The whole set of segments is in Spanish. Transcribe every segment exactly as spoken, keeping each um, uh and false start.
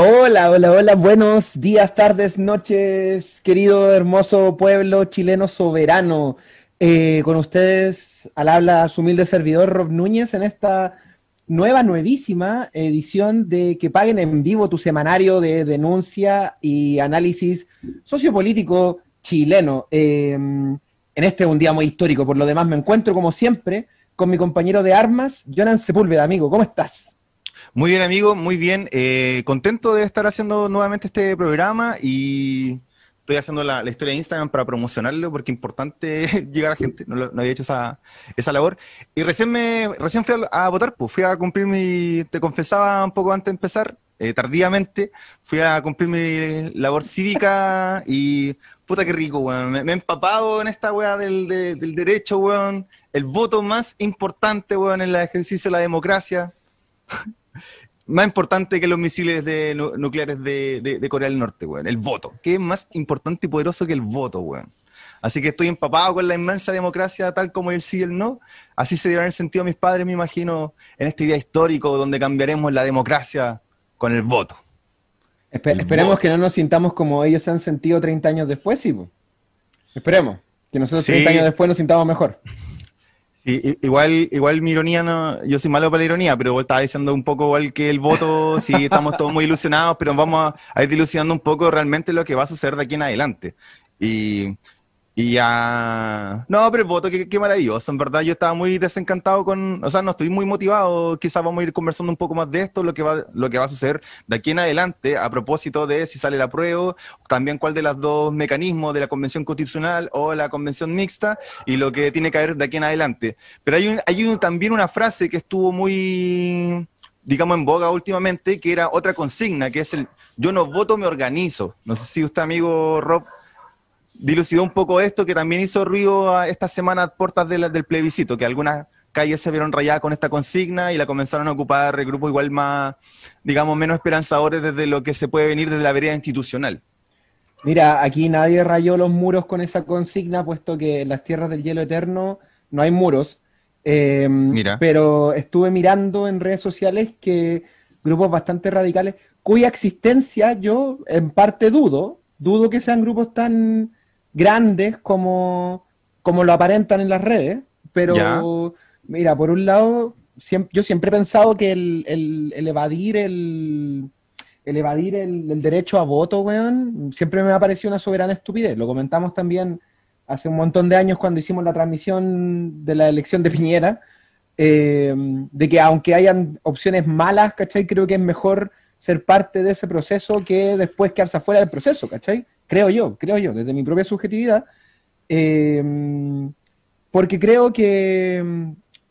Hola, hola, hola, buenos días, tardes, noches, querido hermoso pueblo chileno soberano. Eh, con ustedes al habla su humilde servidor Rob Núñez en esta nueva, nuevísima edición de Que Paguen en Vivo, tu semanario de denuncia y análisis sociopolítico chileno. Eh, en este un día muy histórico, por lo demás me encuentro como siempre con mi compañero de armas, Jonan Sepúlveda, amigo, ¿cómo estás? Muy bien, amigo, muy bien. Eh, contento de estar haciendo nuevamente este programa y estoy haciendo la, la historia de Instagram para promocionarlo porque es importante llegar a gente. No, lo- no había hecho esa, esa labor. Y recién me recién fui a, a votar, pues fui a cumplir mi, te confesaba un poco antes de empezar, eh, tardíamente, fui a cumplir mi labor cívica y puta que rico, weón. Me, me he empapado en esta weá del, de- del derecho, weón. El voto más importante, weón, en el ejercicio de la democracia más importante que los misiles de, nu- nucleares de, de- de Corea del Norte, weón. El voto. ¿Qué es más importante y poderoso que el voto, weón? Así que estoy empapado con la inmensa democracia, tal como el sí y el no. Así se dieron el sentido mis padres, me imagino, en este día histórico donde cambiaremos la democracia con el voto. Espe- El esperemos que voto. no nos sintamos como ellos se han sentido treinta años después, sí, po. Esperemos que nosotros treinta años Sí, después nos sintamos mejor. sí, i- igual, igual mi ironía no, yo soy malo para la ironía, pero vos estabas diciendo un poco igual que el voto, sí, estamos todos muy ilusionados, pero vamos a, a ir dilucidando un poco realmente lo que va a suceder de aquí en adelante. Y Y ya. No, pero el voto, qué, qué maravilloso. En verdad, yo estaba muy desencantado con. O sea, no estoy muy motivado. Quizás vamos a ir conversando un poco más de esto, lo que va, lo que va a suceder de aquí en adelante, a propósito de si sale la prueba, también cuál de los dos mecanismos de la Convención Constitucional o la Convención Mixta, y lo que tiene que haber de aquí en adelante. Pero hay, un, hay un- también una frase que estuvo muy, digamos, en boga últimamente, que era otra consigna, que es el yo no voto, me organizo. No sé si usted, amigo Rob, dilucidó un poco esto, que también hizo ruido a esta semana a puertas de la- del plebiscito, que algunas calles se vieron rayadas con esta consigna y la comenzaron a ocupar grupos igual más, digamos, menos esperanzadores desde lo que se puede venir desde la vereda institucional. Mira, aquí nadie rayó los muros con esa consigna, puesto que en las tierras del hielo eterno no hay muros. Eh, Mira, pero estuve mirando en redes sociales que grupos bastante radicales, cuya existencia yo en parte dudo, dudo que sean grupos tan grandes como, como lo aparentan en las redes, ya, pero mira, por un lado, siem- yo siempre he pensado que el, el- el evadir el el evadir el, el derecho a voto, weón, siempre me ha parecido una soberana estupidez. Lo comentamos también hace un montón de años cuando hicimos la transmisión de la elección de Piñera, eh, de que aunque hayan opciones malas, ¿cachai? Creo que es mejor ser parte de ese proceso que después quedarse afuera del proceso, ¿cachai? Creo yo, creo yo, desde mi propia subjetividad. Eh, porque creo que,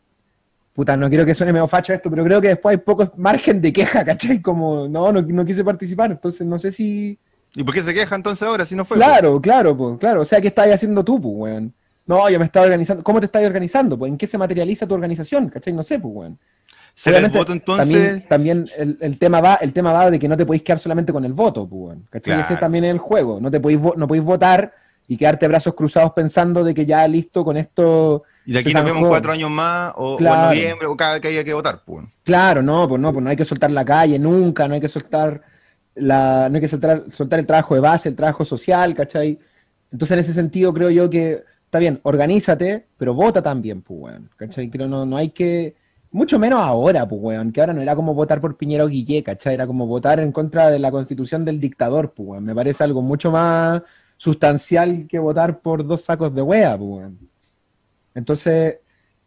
puta, no quiero que suene medio facho esto, pero creo que después hay poco margen de queja, ¿cachai? Como, no, no, no quise participar, entonces no sé si... ¿y por qué se queja entonces ahora si no fue, po? Claro, claro, pues, claro, o sea, ¿qué estás haciendo tú, pues, weón? No, yo me estaba organizando, ¿cómo te estás organizando? Pues, ¿en qué se materializa tu organización? ¿Cachai? No sé, pues, weón. ¿Será el Obviamente, voto también, entonces? también el, el tema va, el tema va de que no te podéis quedar solamente con el voto, pues, weón. ¿Cachai? Ese Claro. también es el juego. No te podéis, vo- no podéis votar y quedarte brazos cruzados pensando de que ya listo con esto Y de se aquí nos vemos en cuatro zanjó. años más, o, o en Claro. noviembre, o cada que haya que votar, pues. Claro, no, pues no, pues no hay que soltar la calle nunca, no hay que soltar la, no hay que soltar, soltar el trabajo de base, el trabajo social, ¿cachai? Entonces en ese sentido creo yo que está bien, organízate, pero vota también, pues weón, ¿cachai? Creo no, no hay que, mucho menos ahora, pues weón, que ahora no era como votar por Piñera o Guillé, ¿cachai? Era como votar en contra de la constitución del dictador, pues weón. Me parece algo mucho más sustancial que votar por dos sacos de wea, pues weón. Entonces,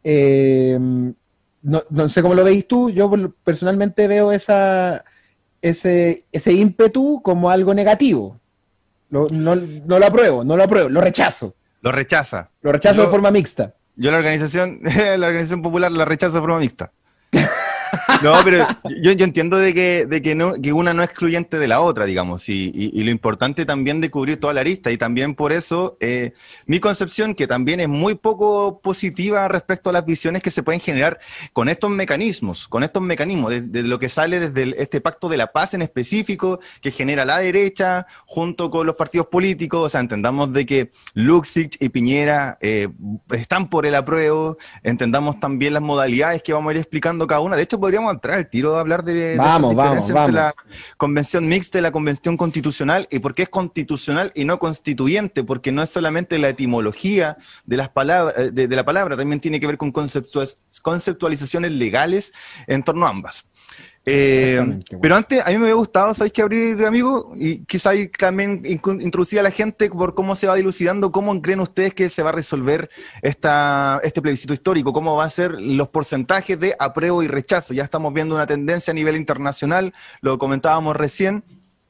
eh, no, no sé cómo lo veis tú, yo personalmente veo esa, ese, ese ímpetu como algo negativo. Lo- no, no lo apruebo, no lo apruebo, lo rechazo. Lo rechaza. Lo rechazo de Yo, forma mixta. yo la organización, la organización popular la rechazo de forma mixta. No, pero yo, yo entiendo de que, de que, no, que una no es excluyente de la otra, digamos, y, y- y lo importante también de cubrir toda la arista, y también por eso eh, mi concepción, que también es muy poco positiva respecto a las visiones que se pueden generar con estos mecanismos, con estos mecanismos, de, de lo que sale desde el- este pacto de la paz en específico, que genera la derecha, junto con los partidos políticos, o sea, entendamos de que Luxich y Piñera eh, están por el apruebo, entendamos también las modalidades que vamos a ir explicando cada una. De hecho, podríamos podríamos entrar al tiro de hablar de, de Vamos, estas vamos, diferencias vamos. entre la convención mixta y la convención constitucional, y por qué es constitucional y no constituyente, porque no es solamente la etimología de las palabras, de, de la palabra, también tiene que ver con conceptua- conceptualizaciones legales en torno a ambas. Eh, Exactamente, pero bueno. antes, a mí me había gustado, ¿sabéis qué abrir, amigo? Y quizá ahí también incu- introducir a la gente por cómo se va dilucidando, cómo creen ustedes que se va a resolver esta, este plebiscito histórico, cómo van a ser los porcentajes de apruebo y rechazo. Ya estamos viendo una tendencia a nivel internacional, lo comentábamos recién,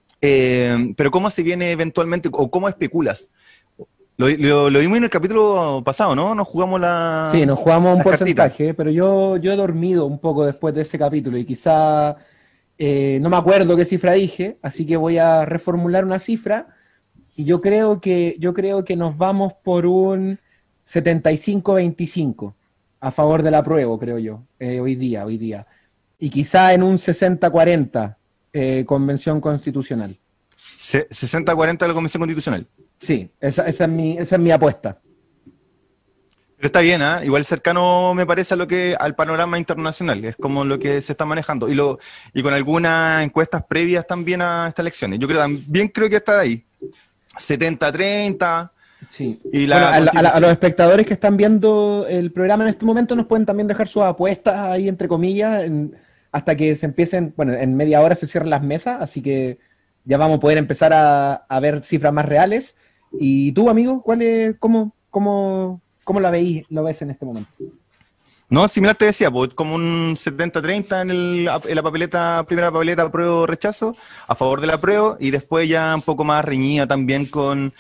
eh, pero cómo se viene eventualmente, o cómo especulas. Lo, lo, lo vimos en el capítulo pasado, ¿no? Nos jugamos la, Sí, nos jugamos un las cartitas. porcentaje, pero yo, yo he dormido un poco después de ese capítulo y quizá eh, no me acuerdo qué cifra dije, así que voy a reformular una cifra y yo creo que, yo creo que nos vamos por un setenta y cinco veinticinco a favor del apruebo, creo yo, eh, hoy día, hoy día. Y quizá en un sesenta cuarenta eh, convención constitucional. Se- sesenta cuarenta de la Convención Constitucional. Sí, esa, esa es mi, esa es mi apuesta. Pero está bien, ¿ah? Igual cercano me parece a lo que, al panorama internacional, es como lo que se está manejando, y lo y con algunas encuestas previas también a estas elecciones. Yo creo también creo que está ahí, setenta treinta, Sí. y Bueno, la a, la- a la- a los Constitución. espectadores que están viendo el programa en este momento nos pueden también dejar sus apuestas ahí, entre comillas, en- hasta que se empiecen, bueno, en media hora se cierran las mesas, así que ya vamos a poder empezar a, a ver cifras más reales. Y tú, amigo, ¿cuál es, cómo, cómo, cómo la veis, lo ves en este momento? No, similar te decía, pues, como un setenta treinta en, el, en la papeleta, primera papeleta apruebo rechazo, a favor del apruebo, y después ya un poco más reñida también con,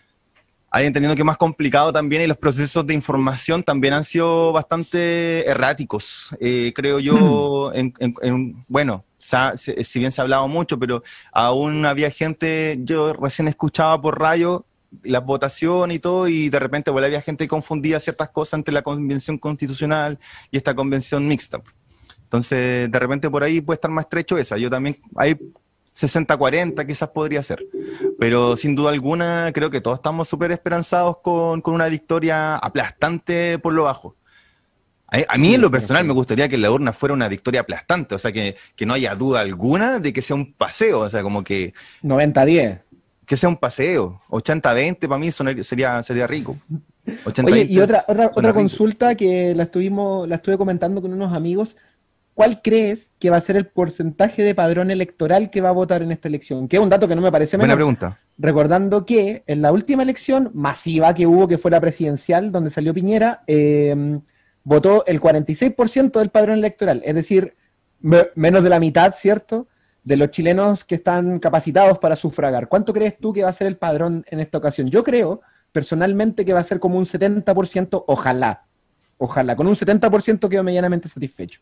ahí entendiendo que es más complicado también, y los procesos de información también han sido bastante erráticos, eh, creo yo, en, en- en- bueno, sa- si, si bien se ha hablado mucho, pero aún había gente, yo recién escuchaba por radio las votaciones y todo, y de repente bueno, había gente que confundía ciertas cosas entre la convención constitucional y esta convención mixta. Entonces, de repente por ahí puede estar más estrecho esa. Yo también, hay sesenta cuarenta quizás podría ser. Pero sin duda alguna, creo que todos estamos súper esperanzados con, con una victoria aplastante por lo bajo. A, a mí Sí, en lo estoy de personal me acuerdo. gustaría que la urna fuera una victoria aplastante, o sea, que, que no haya duda alguna de que sea un paseo, o sea, como que, noventa a diez. que sea un paseo. ochenta veinte para mí sonar- sería, sería rico. ochenta Oye, y veinte otra, otra, suena otra rico. consulta que la estuvimos, la estuve comentando con unos amigos. ¿Cuál crees que va a ser el porcentaje de padrón electoral que va a votar en esta elección? Que es un dato que no me parece Buena menor. pregunta. Recordando que en la última elección masiva que hubo, que fue la presidencial, donde salió Piñera, eh, votó el cuarenta y seis por ciento del padrón electoral. Es decir, me- menos de la mitad, ¿cierto?, de los chilenos que están capacitados para sufragar. ¿Cuánto crees tú que va a ser el padrón en esta ocasión? Yo creo, personalmente, que va a ser como un setenta por ciento, ojalá. Ojalá. Con un setenta por ciento quedo medianamente satisfecho.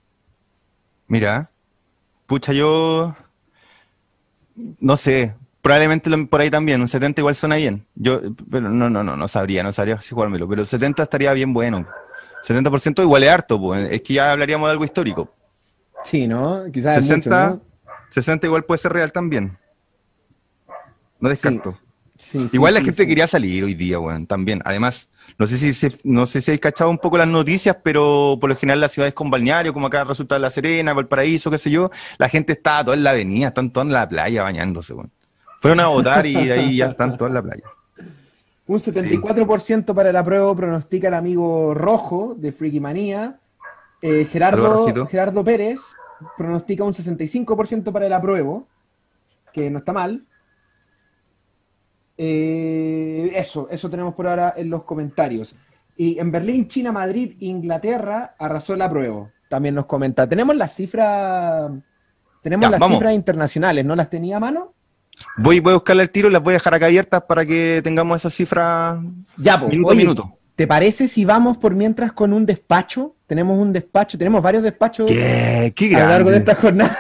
Mira, pucha, yo no sé, probablemente lo- por ahí también, un setenta igual suena bien. Yo, pero no, no, no, no sabría, no sabría si jugármelo, pero setenta estaría bien bueno. setenta por ciento igual es harto, pues, es que ya hablaríamos de algo histórico. Sí, ¿no? Quizás es mucho, sesenta, ¿no? sesenta igual puede ser real también, no Sí, descarto. sí, sí, Igual la sí, gente sí. quería salir hoy día, weón, también. Además, no sé si, se- no sé si habéis cachado un poco las noticias, pero por lo general las ciudades con balneario, como acá resulta La Serena, Valparaíso, qué sé yo, la gente está toda en la avenida, están todos en la playa bañándose, weón. Fueron a votar y de ahí ya están todos en la playa. Un Sí. setenta y cuatro por ciento para el apruebo pronostica el amigo Rojo de Freaky Manía. Eh, Saludos, Gerardo, Rojito. Gerardo Pérez pronostica un sesenta y cinco por ciento para el apruebo, que no está mal. Eh, eso, eso tenemos por ahora en los comentarios. Y en Berlín, China, Madrid, Inglaterra, arrasó el apruebo. También nos comenta. Tenemos las cifras, tenemos Ya, las vamos. cifras internacionales, ¿no las tenía a mano? Voy, voy a buscarle el tiro y las voy a dejar acá abiertas para que tengamos esas cifras Ya, pues, minuto a oye, minuto. ¿te parece si vamos por mientras con un despacho? Tenemos un despacho, tenemos varios despachos ¿Qué? ¡Qué a lo largo de grande! esta jornada.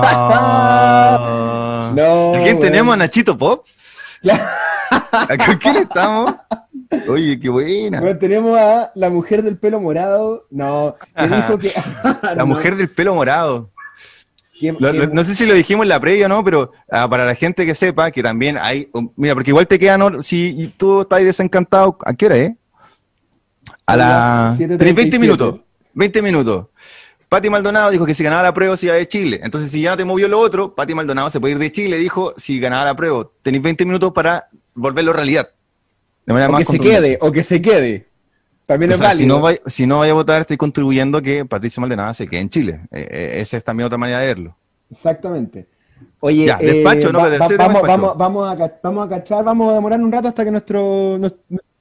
No. No, ¿A quién tenemos? ¿A weón. Nachito Pop? ¿A con quién estamos? Oye, qué buena. Bueno, tenemos a la mujer del pelo morado, no, que dijo que, La no, mujer del pelo morado. que, Lo- que lo- no sé si lo dijimos en la previa o no, pero ah, para la gente que sepa que también hay. um, mira, porque igual te quedan. hor- Si y tú estás ¿a qué hora, eh? A son las la. siete Tenés treinta y veinte siete. minutos. veinte minutos. Pati Maldonado dijo que si ganaba la prueba se iba de Chile. Entonces, si ya no te movió lo otro, Pati Maldonado se puede ir de Chile. Dijo, si ganaba la prueba, tenéis veinte minutos para volverlo realidad. De manera O más que se contundente. quede, o que se quede. También O es sea, si no, válido. vaya, si no vaya a votar, estoy contribuyendo a que Patricio Maldonado se quede en Chile. Eh, eh, esa es también otra manera de verlo. Exactamente. Oye, Ya, eh, despacho, ¿no? va- Pedro? va- Sí, tema vamos, despacho. vamos, vamos a, ca- vamos a cachar, vamos a demorar un rato hasta que nuestro, nos-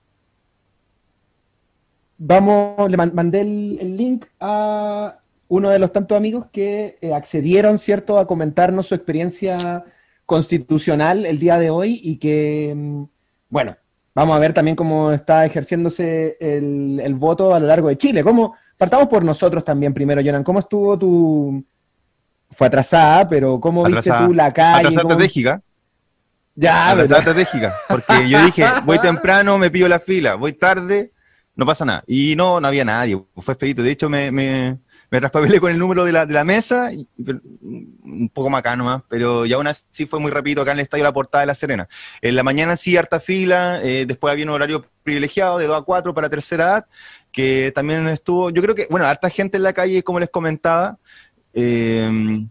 vamos, le man- mandé el, el link a uno de los tantos amigos que eh, accedieron, ¿cierto?, a comentarnos su experiencia constitucional el día de hoy y que, mm, bueno, vamos a ver también cómo está ejerciéndose el, el voto a lo largo de Chile. ¿Cómo, partamos por nosotros también primero, Jonan, ¿cómo estuvo tu... Fue atrasada, pero ¿cómo viste tú Atrasada, la calle? atrasada ¿Cómo... estratégica. Ya, pero... Atrasada estratégica. Porque yo dije, voy temprano, me pillo la fila. Voy tarde, no pasa nada. Y no, no había nadie. Fue expedito. De hecho, me, me, me traspapelé con el número de la, de la mesa. Y, pero, un poco macano nomás. Pero ya aún así fue muy rápido acá en el Estadio La Portada de La Serena. En la mañana sí, harta fila. Eh, después había un horario privilegiado de dos a cuatro para tercera edad. Que también estuvo, yo creo que, bueno, harta gente en la calle, como les comentaba. Eh,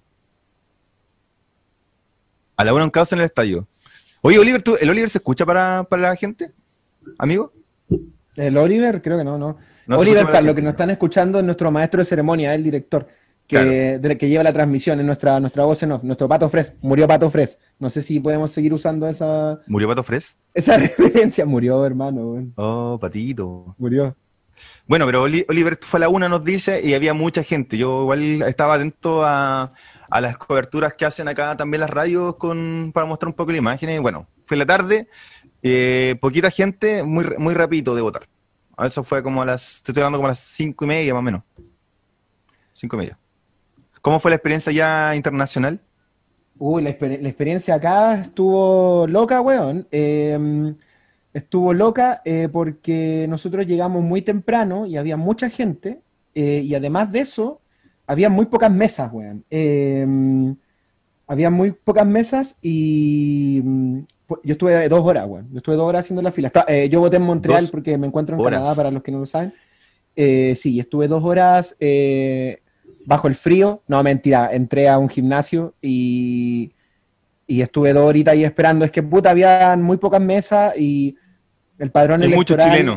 a la una un caos en el estadio. Oye, Oliver, ¿tú, ¿el Oliver se escucha para, para la gente, amigo? El Oliver, creo que no, no. No se escucha Oliver, para para la los que gente. nos están escuchando, es nuestro maestro de ceremonia, el director, Claro. que, de- que lleva la transmisión, es nuestra, nuestra voz en off, nuestro Pato Fres. Murió Pato Fres. No sé si podemos seguir usando esa, ¿Murió Pato Fres? esa referencia. Murió, hermano, weón. Oh, Patito. Murió. Bueno, pero Oli- Oliver fue a la una, nos dice, y había mucha gente. Yo igual estaba atento a, a las coberturas que hacen acá también las radios con, para mostrar un poco la imagen. Y bueno, fue la tarde, eh, poquita gente, muy, muy rapidito de votar. Eso fue como a las, te estoy hablando como a las cinco y media más o menos. Cinco y media. ¿Cómo fue la experiencia ya internacional? Uy, la, exper- la experiencia acá estuvo loca, weón. Eh, estuvo loca eh, porque nosotros llegamos muy temprano y había mucha gente. Eh, y además de eso, había muy pocas mesas, weón. Eh, había muy pocas mesas y mm, pu- yo estuve dos horas, weón. Yo estuve dos horas haciendo la fila. Está- eh, yo voté en Montreal Dos porque me encuentro en Canadá, horas. para los que no lo saben. Eh, sí, estuve dos horas eh, bajo el frío. No, mentira, entré a un gimnasio y, y estuve dos horitas ahí esperando. Es que puta, había muy pocas mesas y el padrón Hay muchos electoral. chilenos.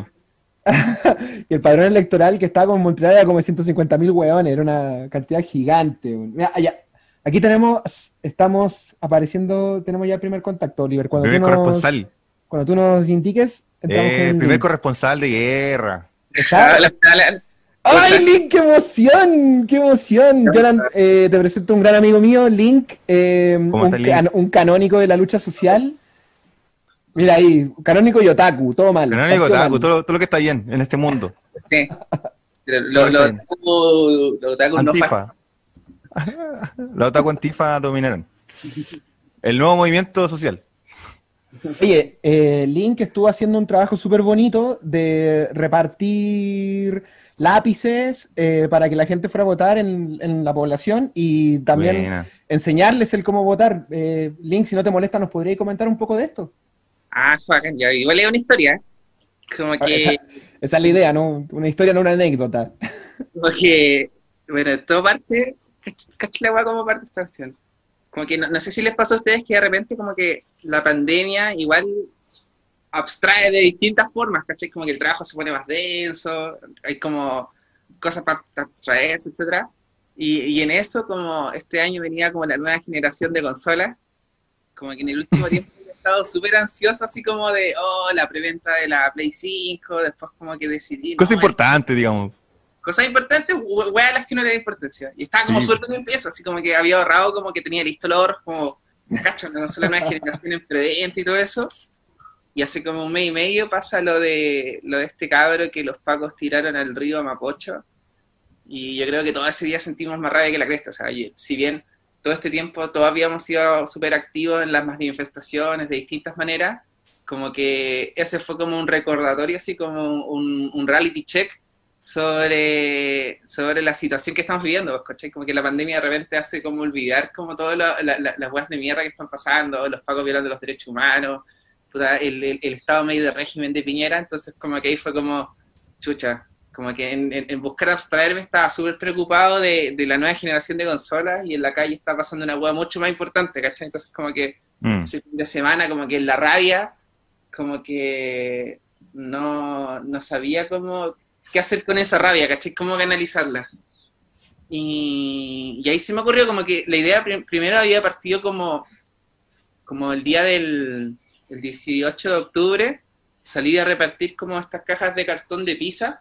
Y el padrón electoral que estaba con Montreal era como ciento cincuenta mil hueones, era una cantidad gigante. weón. Mira, allá, aquí tenemos, estamos apareciendo, tenemos ya el primer contacto, Oliver. El Cuando tú primer nos, corresponsal. cuando tú nos indiques, entramos con Eh, un primer link. corresponsal de guerra. ¿Está? Hola, hola. ¡Ay, Link, qué emoción! ¡Qué emoción! Jonan, eh, te presento un gran amigo mío, Link, eh, ¿Cómo un, está Link? can- un canónico de la lucha social. Mira ahí, canónico y otaku, todo mal. Canónigo partió Otaku, mal. todo, todo lo que está bien en este mundo. Sí. Pero Todo lo- está Los bien. otaku los otaku no faltan. Antifa. Los Otaku Antifa dominaron. El nuevo movimiento social. Oye, eh, Link estuvo haciendo un trabajo súper bonito de repartir lápices eh, para que la gente fuera a votar en, en la población y también Buena. enseñarles el cómo votar. Eh, Link, si no te molesta, ¿nos podrías comentar un poco de esto? Ah, bacán, ya, igual es una historia, ¿eh? Como Ah, que, Esa, esa es la idea, ¿no? Una historia, no una anécdota. como que, bueno, todo parte, cach- cacha la weá como parte de esta cuestión. Como que no, no sé si les pasó a ustedes que de repente como que la pandemia igual abstrae de distintas formas, ¿cachai? Como que el trabajo se pone más denso, hay como cosas para abstraerse, etcétera. Y, y en eso, como este año venía como la nueva generación de consolas, como que en el último tiempo he estado súper ansioso, así como de, oh, la preventa de la Play cinco, después como que decidí, Cosa no, importante, digamos. cosas importantes, we- weas a las que no le da importancia. Y estaba como Sí. súper bien eso, así como que había ahorrado, como que tenía listo el ahorro, como, cacho, una consola nueva generación en preventa y todo eso. Y hace como un mes y medio pasa lo de lo de este cabro que los pacos tiraron al río Mapocho. Y yo creo que todo ese día sentimos más rabia que la cresta. O sea, yo- si bien todo este tiempo todos habíamos sido súper activos en las manifestaciones de distintas maneras, como que ese fue como un recordatorio, así como un, un reality check sobre, sobre la situación que estamos viviendo, pues, ¿cachai? Como que la pandemia de repente hace como olvidar como todas la, la, la, las weas de mierda que están pasando, los pacos violando los derechos humanos, puta, el, el, el estado medio de régimen de Piñera, entonces como que ahí fue como, chucha, como que en, en, en buscar abstraerme estaba súper preocupado de, de la nueva generación de consolas y en la calle está pasando una hueá mucho más importante, ¿cachai? Entonces como que Mm. ese fin de semana como que en la rabia, como que no, no sabía cómo, qué hacer con esa rabia, ¿cachai? Cómo canalizarla. Y, y ahí se me ocurrió como que la idea prim primero había partido como, como el día del el dieciocho de octubre, salir a repartir como estas cajas de cartón de pizza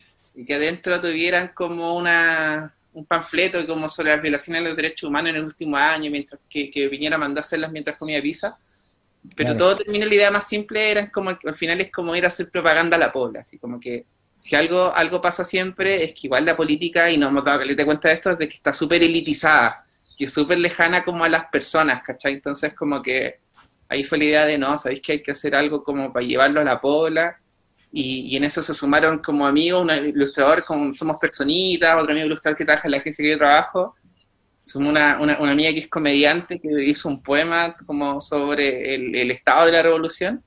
y que adentro tuvieran como una, un panfleto como sobre las violaciones de los derechos humanos en el último año, mientras que, que viniera a mandárselas mientras comía pizza. Pero Claro. todo terminó, la idea más simple era como, al final es como ir a hacer propaganda a la pobla, así como que si algo, algo pasa siempre es que igual la política, y nos hemos dado que te cuenta de esto, es de que está súper elitizada, que es súper lejana como a las personas, ¿cachai? Entonces como que ahí fue la idea de, no, sabéis que hay que hacer algo como para llevarlo a la pobla, y, y en eso se sumaron como amigos, un ilustrador, como Somos Personitas, otro amigo ilustrador que trabaja en la agencia que yo trabajo, somos una, una, una amiga que es comediante, que hizo un poema como sobre el, el estado de la revolución,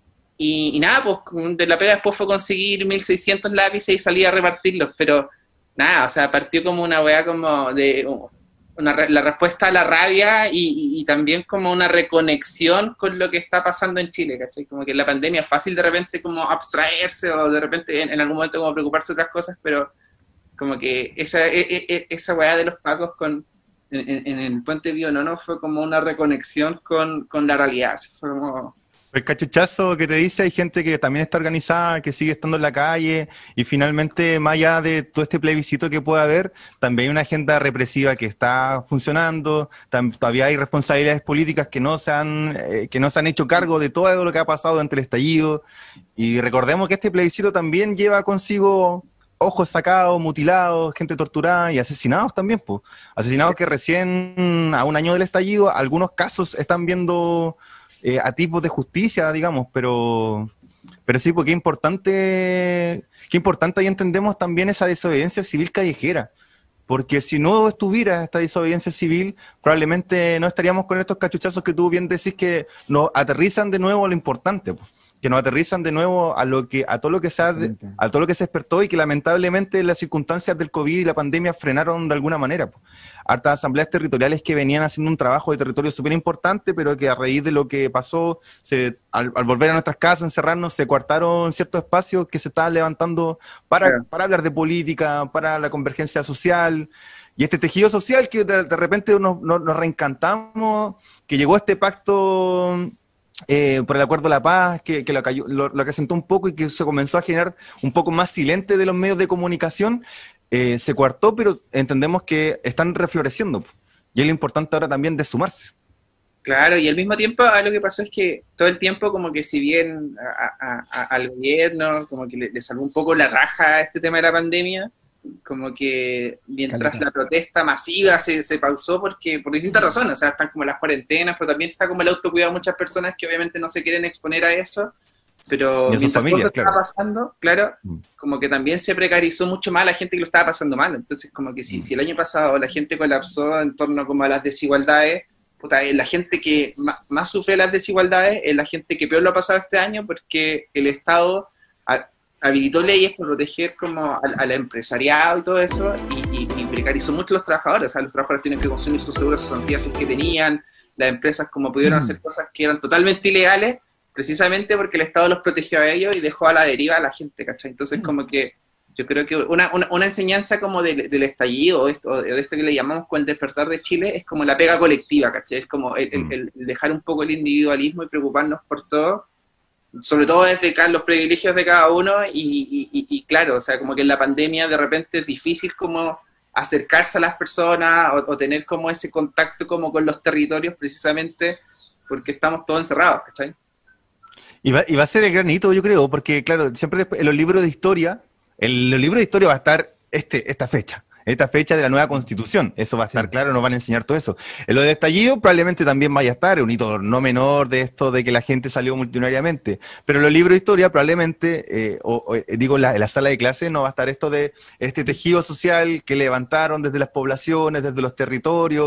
y, y nada, pues de la pega después fue conseguir mil seiscientos lápices y salir a repartirlos, pero nada, o sea, partió como una weá como de una, la respuesta a la rabia y, y, y también como una reconexión con lo que está pasando en Chile, ¿cachai? Como que en la pandemia es fácil de repente como abstraerse o de repente en, en algún momento como preocuparse de otras cosas, pero como que esa, e, e, esa weá de los pacos con, en, en, en el Puente Pío Nono fue como una reconexión con, con la realidad, fue como... El cachuchazo que te dice, hay gente que también está organizada, que sigue estando en la calle, y finalmente, más allá de todo este plebiscito que puede haber, también hay una agenda represiva que está funcionando, tam- todavía hay responsabilidades políticas que no se han, eh, que no se han hecho cargo de todo lo que ha pasado durante el estallido, y recordemos que este plebiscito también lleva consigo ojos sacados, mutilados, gente torturada y asesinados también, pues. Asesinados que recién, a un año del estallido, algunos casos están viendo... Eh, atisbos de justicia, digamos, pero, pero sí, porque es importante, qué importante ahí entendemos también esa desobediencia civil callejera, porque si no estuviera esta desobediencia civil, probablemente no estaríamos con estos cachuchazos que tú bien decís que nos aterrizan de nuevo a lo importante, pues, que nos aterrizan de nuevo a lo que a todo lo que se ha, a todo lo que se despertó y que lamentablemente las circunstancias del COVID y la pandemia frenaron de alguna manera, pues. Hartas asambleas territoriales que venían haciendo un trabajo de territorio súper importante, pero que a raíz de lo que pasó, se, al, al volver a nuestras casas, encerrarnos, se coartaron ciertos espacios que se estaban levantando para, claro. para hablar de política, para la convergencia social, y este tejido social que de, de repente nos, nos, nos reencantamos, que llegó este pacto eh, por el Acuerdo de la Paz, que, que lo, cayó, lo, lo acrecentó un poco y que se comenzó a generar un poco más silente de los medios de comunicación. Eh, se coartó, pero entendemos que están refloreciendo, y es lo importante ahora también de sumarse. Claro, y al mismo tiempo lo que pasó es que todo el tiempo como que si bien a, a, a, al gobierno como que le, le salvó un poco la raja a este tema de la pandemia, como que mientras Caleta. la protesta masiva se, se pausó porque por distintas razones, o sea, están como las cuarentenas, pero también está como el autocuidado de muchas personas que obviamente no se quieren exponer a eso. Pero mientras familias, todo claro. estaba pasando, claro, como que también se precarizó mucho más a la gente que lo estaba pasando mal. Entonces, como que si, si el año pasado la gente colapsó en torno como a las desigualdades, puta, la gente que más, más sufre las desigualdades es la gente que peor lo ha pasado este año, porque el Estado ha, habilitó leyes para proteger como al, al empresariado y todo eso, y, y, y precarizó mucho a los trabajadores. O sea, los trabajadores tienen que consumir sus seguros de cesantía que tenían, las empresas como pudieron mm. hacer cosas que eran totalmente ilegales, precisamente porque el Estado los protegió a ellos y dejó a la deriva a la gente, ¿cachai? Entonces, como que yo creo que una, una, una enseñanza como de, del estallido, o esto, de esto que le llamamos con el despertar de Chile, es como la pega colectiva, ¿cachai? Es como el, el, el dejar un poco el individualismo y preocuparnos por todo, sobre todo desde los privilegios de cada uno, y, y, y claro, o sea, como que en la pandemia de repente es difícil como acercarse a las personas o, o tener como ese contacto como con los territorios, precisamente porque estamos todos encerrados, ¿cachai? Y va, y va a ser el gran hito, yo creo, porque, claro, siempre después, en los libros de historia, en los libros de historia va a estar este, esta fecha, esta fecha de la nueva Constitución. Eso va a estar sí. claro, nos van a enseñar todo eso. En lo del estallido probablemente también vaya a estar, un hito no menor de esto de que la gente salió multitudinariamente. Pero en los libros de historia probablemente, eh, o, o, digo, en la, en la sala de clase no va a estar esto de este tejido social que levantaron desde las poblaciones, desde los territorios,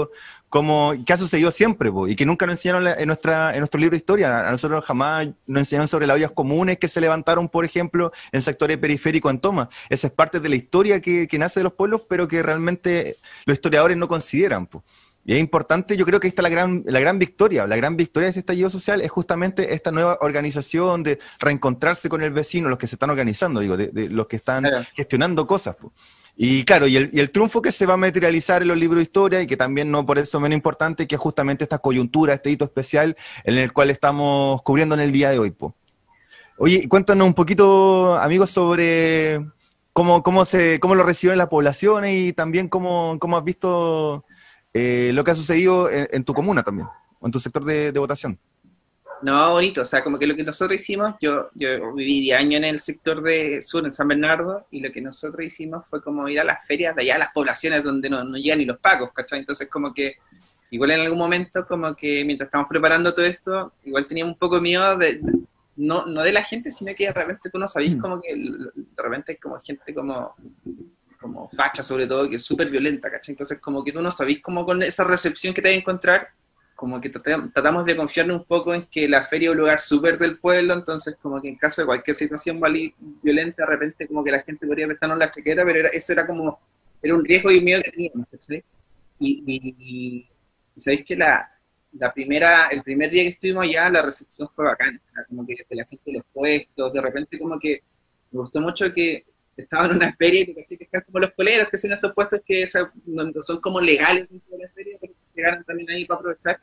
como que ha sucedido siempre, po, y que nunca nos enseñaron en, nuestra, en nuestro libro de historia. A nosotros jamás nos enseñaron sobre las ollas comunes que se levantaron, por ejemplo, en sectores periféricos en Toma. Esa es parte de la historia que, que nace de los pueblos, pero que realmente los historiadores no consideran, po. Y es importante, yo creo que esta es la gran, la gran victoria. La gran victoria de este estallido social es justamente esta nueva organización de reencontrarse con el vecino, los que se están organizando, digo, de, de los que están claro. gestionando cosas, po. Y claro, y el, y el triunfo que se va a materializar en los libros de historia, y que también no por eso menos importante, que es justamente esta coyuntura, este hito especial en el cual estamos cubriendo en el día de hoy, po. Oye, cuéntanos un poquito, amigos, sobre cómo, cómo, se, cómo lo reciben las poblaciones y también cómo, cómo has visto eh, lo que ha sucedido en, en tu comuna también, o en tu sector de, de votación. No, bonito, o sea, como que lo que nosotros hicimos, yo, yo viví diez años en el sector de sur, en San Bernardo, y lo que nosotros hicimos fue como ir a las ferias de allá, a las poblaciones donde no, no llegan ni los pacos, ¿cachai? Entonces como que, igual en algún momento, como que mientras estábamos preparando todo esto, igual teníamos un poco miedo de, de no, no de la gente, sino que de repente tú no sabís como que, de repente hay como gente como, como facha sobre todo, que es súper violenta, ¿cachai? Entonces como que tú no sabís como con esa recepción que te vas a encontrar, como que tratamos de confiar un poco en que la feria es un lugar súper del pueblo, entonces como que en caso de cualquier situación violenta, de repente como que la gente podría prestarnos la chaqueta, pero era, eso era como, era un riesgo y un miedo que teníamos, ¿sí? Y, y, y sabéis que la, la primera, el primer día que estuvimos allá, la recepción fue bacana, o sea, como que de la gente de los puestos, de repente como que me gustó mucho que estaban en una feria y te caché que están como los coleros, que son estos puestos que son, son como legales dentro de la feria, pero llegaron también ahí para aprovechar,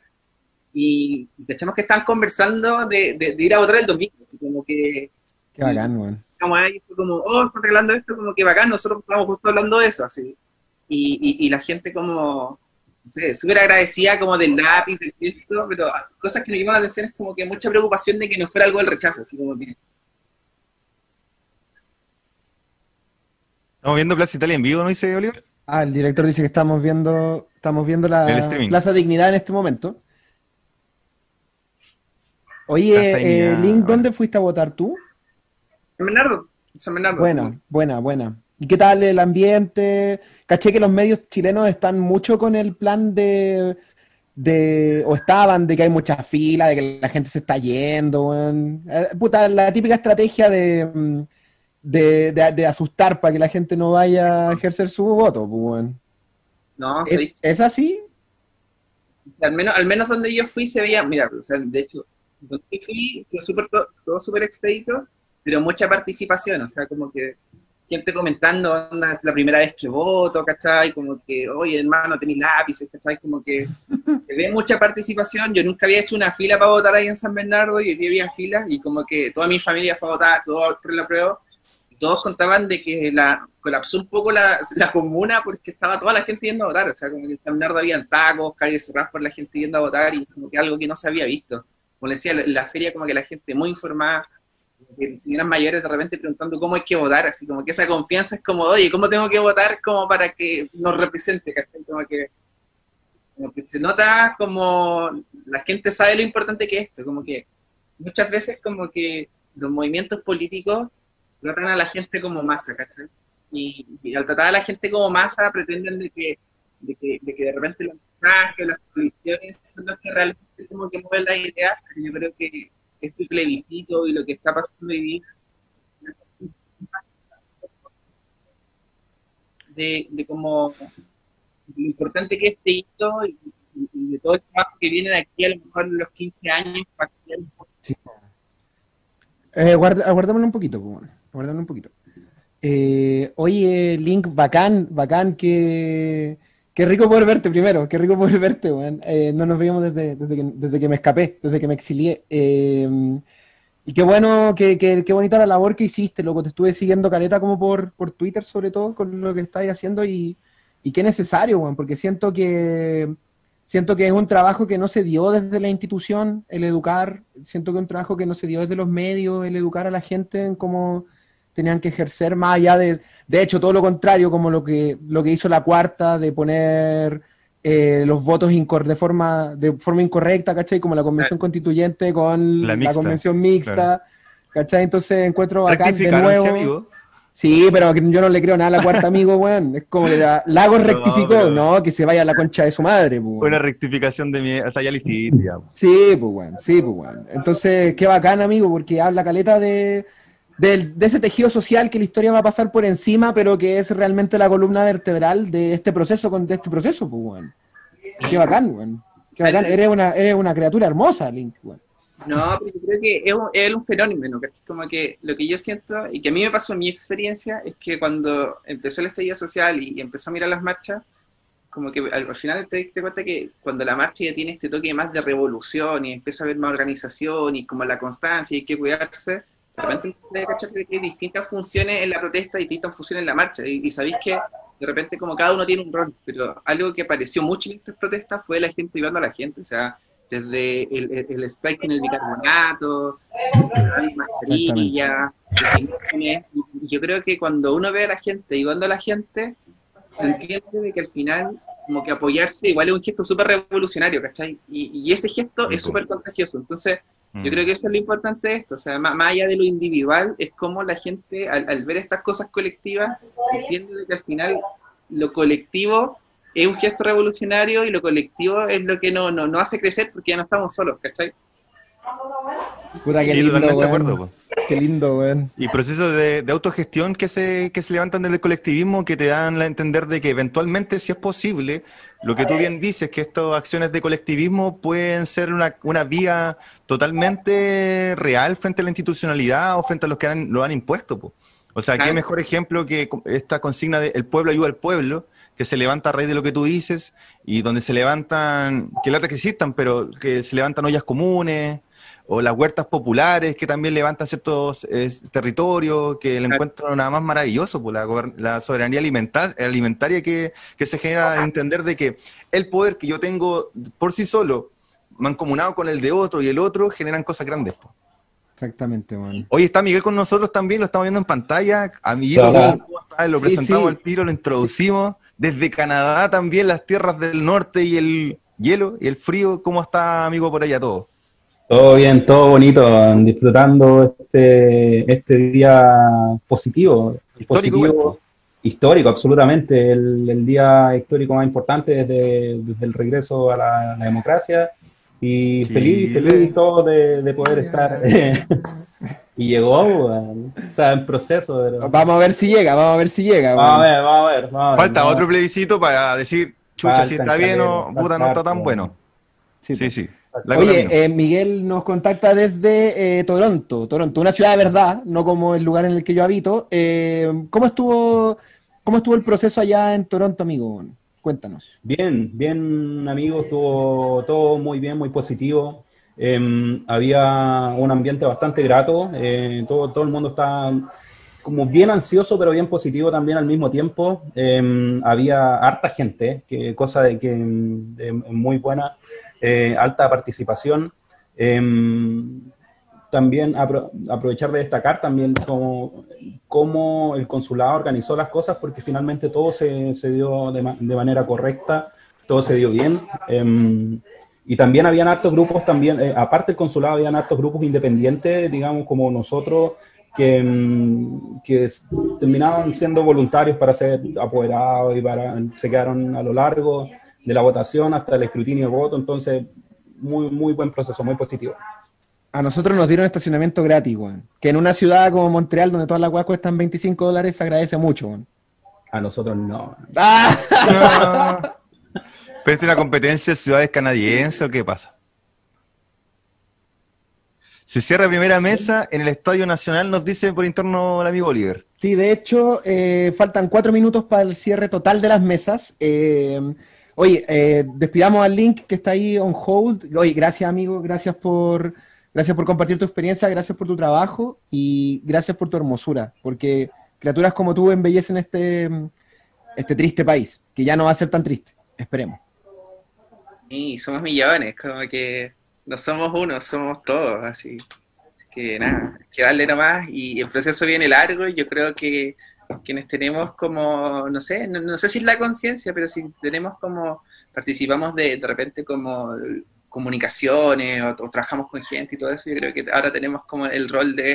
y, y cachamos que estaban conversando de, de, de ir a votar el domingo, así como que... Qué bacán, weón. Estamos ahí, fue como, oh, están arreglando esto, como que bacán, nosotros estábamos justo hablando de eso, así, y, y, y la gente como, no sé, súper agradecida como del lápiz, del gesto, pero cosas que me llaman la atención es como que mucha preocupación de que no fuera algo del rechazo, así como que... Estamos viendo Plaza Italia en vivo, ¿no dice Oliver? Ah, el director dice que estamos viendo, estamos viendo la Plaza Dignidad en este momento. Oye, eh, Link, ¿dónde fuiste a votar tú? San Bernardo. San Bernardo. Buena, buena, buena. ¿Y qué tal el ambiente? Caché que los medios chilenos están mucho con el plan de, de o estaban, de que hay mucha fila, de que la gente se está yendo, weón. Eh, puta, la típica estrategia de... De, de, de asustar para que la gente no vaya a ejercer su voto, pues, bueno. No, ¿Es, sí. ¿Es así? Al menos, al menos donde yo fui se veía, mira, o sea, de hecho, donde fui fue super, todo súper expedito, pero mucha participación, o sea, como que gente comentando, onda, es la primera vez que voto, ¿cachai? Como que, oye, hermano, tenés lápices, ¿cachai? Como que se ve mucha participación. Yo nunca había hecho una fila para votar ahí en San Bernardo, y hoy día había filas, y como que toda mi familia fue a votar, todo por la prueba. Todos contaban de que la, colapsó un poco la, la comuna porque estaba toda la gente yendo a votar, o sea, como que en San Bernardo habían tacos, calles cerradas por la gente yendo a votar, y como que algo que no se había visto. Como les decía, la, la feria como que la gente muy informada, que señoras mayores de repente preguntando cómo hay que votar, así como que esa confianza es como, oye, ¿cómo tengo que votar como para que nos represente? ¿Cachai? Como que, como que se nota como la gente sabe lo importante que es esto, como que muchas veces como que los movimientos políticos tratan a la gente como masa, ¿cachai? Y, y al tratar a la gente como masa pretenden de que de, que, de, que de repente los mensajes, las coaliciones son los que realmente como que mueven la idea. Yo creo que este plebiscito y lo que está pasando hoy día de, de como lo importante que es este hito y, y, y de todo el trabajo que viene de aquí a lo mejor en los quince años para cambiar un poco. Sí. Eh, guarda, aguárdamelo un poquito, pues, bueno. Aguárdamelo un poquito. Eh, oye, Link, bacán, bacán, que... Qué rico poder verte primero, qué rico poder verte, weón. Eh, no nos veíamos desde, desde, que, desde que me escapé, desde que me exilié. Eh, y qué bueno, qué, qué, qué bonita la labor que hiciste, loco. Te estuve siguiendo caleta como por, por Twitter, sobre todo, con lo que estáis haciendo, y, y qué necesario, weón, porque siento que siento que es un trabajo que no se dio desde la institución, el educar. Siento que es un trabajo que no se dio desde los medios, el educar a la gente en cómo tenían que ejercer, más allá de, de hecho, todo lo contrario, como lo que, lo que hizo la Cuarta, de poner eh, los votos incor de forma de forma incorrecta, ¿cachai? Como la convención constituyente con la, la mixta, convención mixta, claro. ¿cachai? Entonces encuentro bacán de nuevo. Sí, pero que yo no le creo nada a la cuarta, amigo, weón. Es como que la, Lagos No, rectificó, pero- no, que se vaya a la concha de su madre, pues. Una Weón. rectificación de mi... O sea, ya lo hiciste, ya. Sí, pues, weón, sí, pues, weón. Entonces, qué bacán, amigo, porque habla caleta de, del- de ese tejido social que la historia va a pasar por encima, pero que es realmente la columna vertebral de este proceso, con, de este proceso, pues, weón. Qué bacán, weón. Qué bacán. Eres una, eres una criatura hermosa, Link, weón. No, pero yo creo que es un, es un fenómeno, ¿cachai? Como que lo que yo siento, y que a mí me pasó en mi experiencia, es que cuando empezó el estallido social y, y empezó a mirar las marchas, como que al, al final te diste cuenta que cuando la marcha ya tiene este toque más de revolución y empieza a haber más organización y como la constancia y hay que cuidarse, de repente empiezas a cachar que hay distintas funciones en la protesta y distintas funciones en la marcha. Y, y sabéis que de repente como cada uno tiene un rol, pero algo que apareció mucho en estas protestas fue la gente ayudando a la gente, o sea, desde el, el, el spike en el bicarbonato, la Exactamente. mascarilla, desinfecciones, y yo creo que cuando uno ve a la gente ayudando a la gente, entiende de que al final como que apoyarse igual es un gesto súper revolucionario, ¿cachai? Y, y ese gesto Sí, es po. súper contagioso. Entonces, Mm. yo creo que eso es lo importante de esto. O sea, más, más allá de lo individual, es como la gente, al, al ver estas cosas colectivas, entiende de que al final lo colectivo es un gesto revolucionario y lo colectivo es lo que no, no, no hace crecer porque ya no estamos solos, ¿cachai? Puta, qué Sí, lindo, totalmente de acuerdo, weón. po. Qué lindo, weón. Y procesos de, de autogestión que se, que se levantan desde el colectivismo que te dan a entender de que eventualmente, si es posible, lo que tú bien dices, que estas acciones de colectivismo pueden ser una, una vía totalmente real frente a la institucionalidad o frente a los que han- lo han impuesto, po. O sea, qué Claro. mejor ejemplo que esta consigna de el pueblo ayuda al pueblo, que se levanta a raíz de lo que tú dices, y donde se levantan, que lata que existan, pero que se levantan ollas comunes, o las huertas populares que también levantan ciertos eh, territorios, que le encuentro nada más maravilloso, por la, gober- la soberanía alimenta- alimentaria que, que se genera al entender de que el poder que yo tengo por sí solo, mancomunado con el de otro y el otro, generan cosas grandes, po. Exactamente, weón. Hoy está Miguel con nosotros también, lo estamos viendo en pantalla. Amiguito, Sí, ¿cómo estás? Lo sí, presentamos al sí. tiro, lo introducimos. Desde Canadá también, las tierras del norte y el hielo y el frío. ¿Cómo está, amigo, por allá todo? Todo bien, todo bonito, disfrutando este, este día positivo, Histórico igual, po. positivo, histórico, absolutamente, el, el día histórico más importante desde, desde el regreso a la, a la democracia, y feliz, feliz Chile. todo de, de poder estar, y llegó, bueno, o sea, en proceso, pero Vamos a ver si llega, vamos a ver si llega, vamos a weón. ver, vamos a ver, vamos a ver, Falta no, otro plebiscito para decir, chucha, si faltan está bien caletas, o puta, falta no está harto, tan bueno. Sí, Sí, po. sí, falta largo camino. Oye, eh, Miguel nos contacta desde eh, Toronto, Toronto, una ciudad de verdad, no como el lugar en el que yo habito. Eh, ¿cómo estuvo, cómo estuvo el proceso allá en Toronto, amigo? Cuéntanos. Bien, bien, amigos, estuvo todo muy bien, muy positivo. Eh, había un ambiente bastante grato, eh, todo, todo el mundo está como bien ansioso, pero bien positivo también al mismo tiempo. Eh, había harta gente, que cosa de que de muy buena, eh, alta participación. Eh, también apro aprovechar de destacar también cómo, cómo el consulado organizó las cosas, porque finalmente todo se, se dio de, ma de manera correcta, todo se dio bien. Eh, y también habían hartos grupos, también, eh, aparte del consulado, habían hartos grupos independientes, digamos, como nosotros, que, que terminaban siendo voluntarios para ser apoderados y para, se quedaron a lo largo de la votación hasta el escrutinio de voto. Entonces, muy, muy buen proceso, muy positivo. A nosotros nos dieron estacionamiento gratis, weón. Que en una ciudad como Montreal, donde todas las weas cuestan veinticinco dólares, se agradece mucho, weón. A nosotros no. ¡Ah! No. ¿Pero es una competencia de ciudades canadienses o qué pasa? Se cierra primera mesa en el Estadio Nacional, nos dice por interno el amigo Oliver. Sí, de hecho, eh, faltan cuatro minutos para el cierre total de las mesas. Eh, oye, eh, despidamos al Link que está ahí on hold. Oye, gracias, amigo, gracias por, gracias por compartir tu experiencia, gracias por tu trabajo y gracias por tu hermosura, porque criaturas como tú embellecen este, este triste país, que ya no va a ser tan triste, esperemos. Y somos millones, como que no somos uno, somos todos, así. Así que nada, hay que darle nomás y el proceso viene largo y yo creo que quienes tenemos como, no sé, no, no sé si es la conciencia, pero si tenemos como, participamos de, de repente como comunicaciones o, o trabajamos con gente y todo eso, yo creo que ahora tenemos como el rol de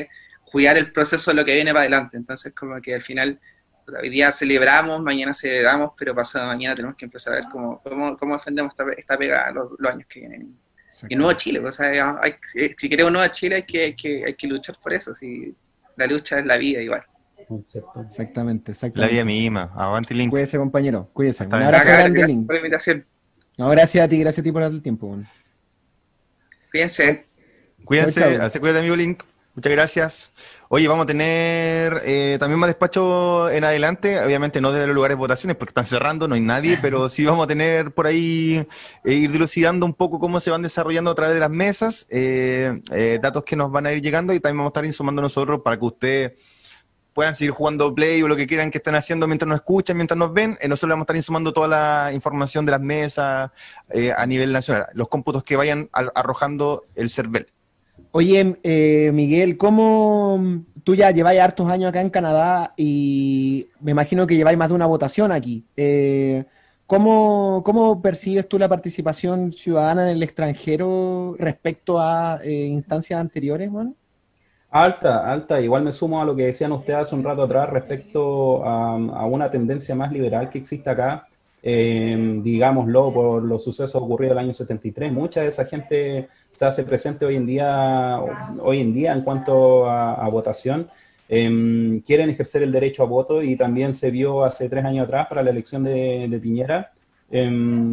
cuidar el proceso de lo que viene para adelante. Entonces, como que al final, hoy día celebramos, mañana celebramos, pero pasado mañana tenemos que empezar a ver cómo, cómo, cómo defendemos esta, esta pega los, los años que vienen. Y Nuevo Chile, o sea, hay, si queremos Nuevo Chile hay que, hay, que, hay que luchar por eso, si la lucha es la vida igual. Exactamente, exactamente. La vida misma, aguante Link. Cuídese, compañero, cuídese. Un Exactamente. abrazo grande, Link. Por la invitación. No, gracias a ti, gracias a ti por el tiempo. Bueno. Cuídense. Cuídense, Chau, chau. así cuídate, amigo Link. Muchas gracias. Oye, vamos a tener eh, también más despacho en adelante, obviamente no desde los lugares de votaciones porque están cerrando, no hay nadie, pero sí vamos a tener por ahí, eh, ir dilucidando un poco cómo se van desarrollando a través de las mesas, eh, eh, datos que nos van a ir llegando y también vamos a estar insumando nosotros para que ustedes puedan seguir jugando Play o lo que quieran que estén haciendo mientras nos escuchan, mientras nos ven. Eh, nosotros vamos a estar insumando toda la información de las mesas eh, a nivel nacional, los cómputos que vayan al- arrojando el CERVEL. Oye, eh, Miguel, ¿cómo tú ya lleváis hartos años acá en Canadá y me imagino que lleváis más de una votación aquí? Eh, ¿cómo, cómo percibes tú la participación ciudadana en el extranjero respecto a eh, instancias anteriores, man? Alta, alta. Igual me sumo a lo que decían ustedes hace un rato atrás respecto a, a una tendencia más liberal que existe acá, eh, digámoslo, por los sucesos ocurridos el año setenta y tres. Mucha de esa gente se hace presente hoy en día, hoy en día en cuanto a, a votación. Eh, quieren ejercer el derecho a voto y también se vio hace tres años atrás para la elección de, de Piñera. Eh,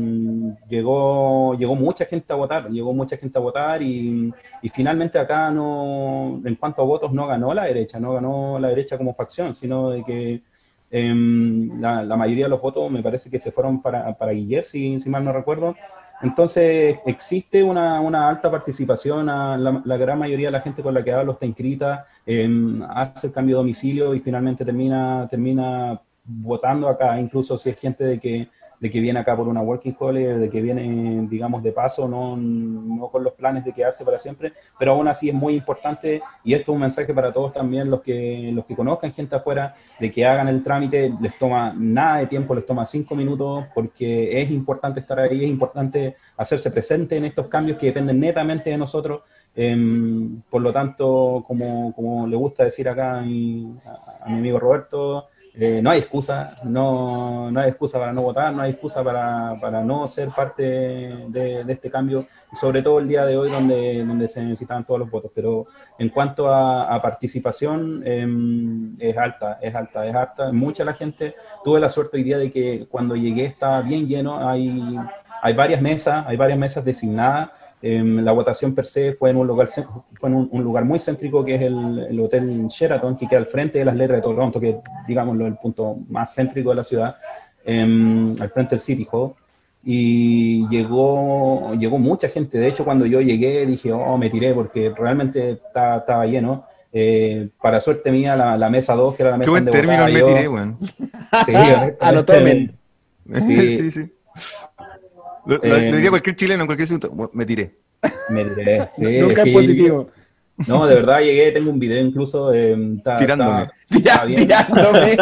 llegó, llegó mucha gente a votar, llegó mucha gente a votar y, y finalmente acá no, en cuanto a votos no ganó la derecha, no ganó la derecha como facción, sino de que eh, la, la mayoría de los votos me parece que se fueron para, para Guiller, si, si mal no recuerdo. Entonces existe una, una alta participación, a la, la gran mayoría de la gente con la que hablo está inscrita, eh, hace el cambio de domicilio y finalmente termina, termina votando acá, incluso si es gente de que de que viene acá por una working holiday, de que viene, digamos, de paso, no, no con los planes de quedarse para siempre, pero aún así es muy importante, y esto es un mensaje para todos también, los que, los que conozcan gente afuera, de que hagan el trámite, les toma nada de tiempo, les toma cinco minutos, porque es importante estar ahí, es importante hacerse presente en estos cambios que dependen netamente de nosotros. Eh, por lo tanto, como, como le gusta decir acá a mi, a, a mi amigo Roberto, Eh, no hay excusa, no, no hay excusa para no votar, no hay excusa para, para no ser parte de, de este cambio, y sobre todo el día de hoy donde, donde se necesitan todos los votos. Pero en cuanto a, a participación, eh, es alta, es alta, es alta. Mucha la gente, tuve la suerte hoy día de que cuando llegué estaba bien lleno, hay, hay varias mesas, hay varias mesas designadas. Eh, la votación per se fue en un lugar, fue en un, un lugar muy céntrico que es el, el Hotel Sheraton, que queda al frente de las Letras de Toronto, que es, digámoslo, el punto más céntrico de la ciudad, eh, al frente del City Hall. Y llegó, llegó mucha gente. De hecho, cuando yo llegué dije, oh, me tiré porque realmente estaba, estaba lleno. Eh, para suerte mía, la, la mesa dos, que era la mesa Qué buen donde término, votaba me yo, tiré, weón. sí, A lo tomen. Sí, Sí. sí. Lo, lo- Eh, lo diría cualquier chileno en cualquier sitio. Bueno, me tiré. me tiré, sí, Nunca es es que- positivo. No, de verdad llegué, tengo un video incluso, eh, está- Tirándome. está- está bien. Tirándome.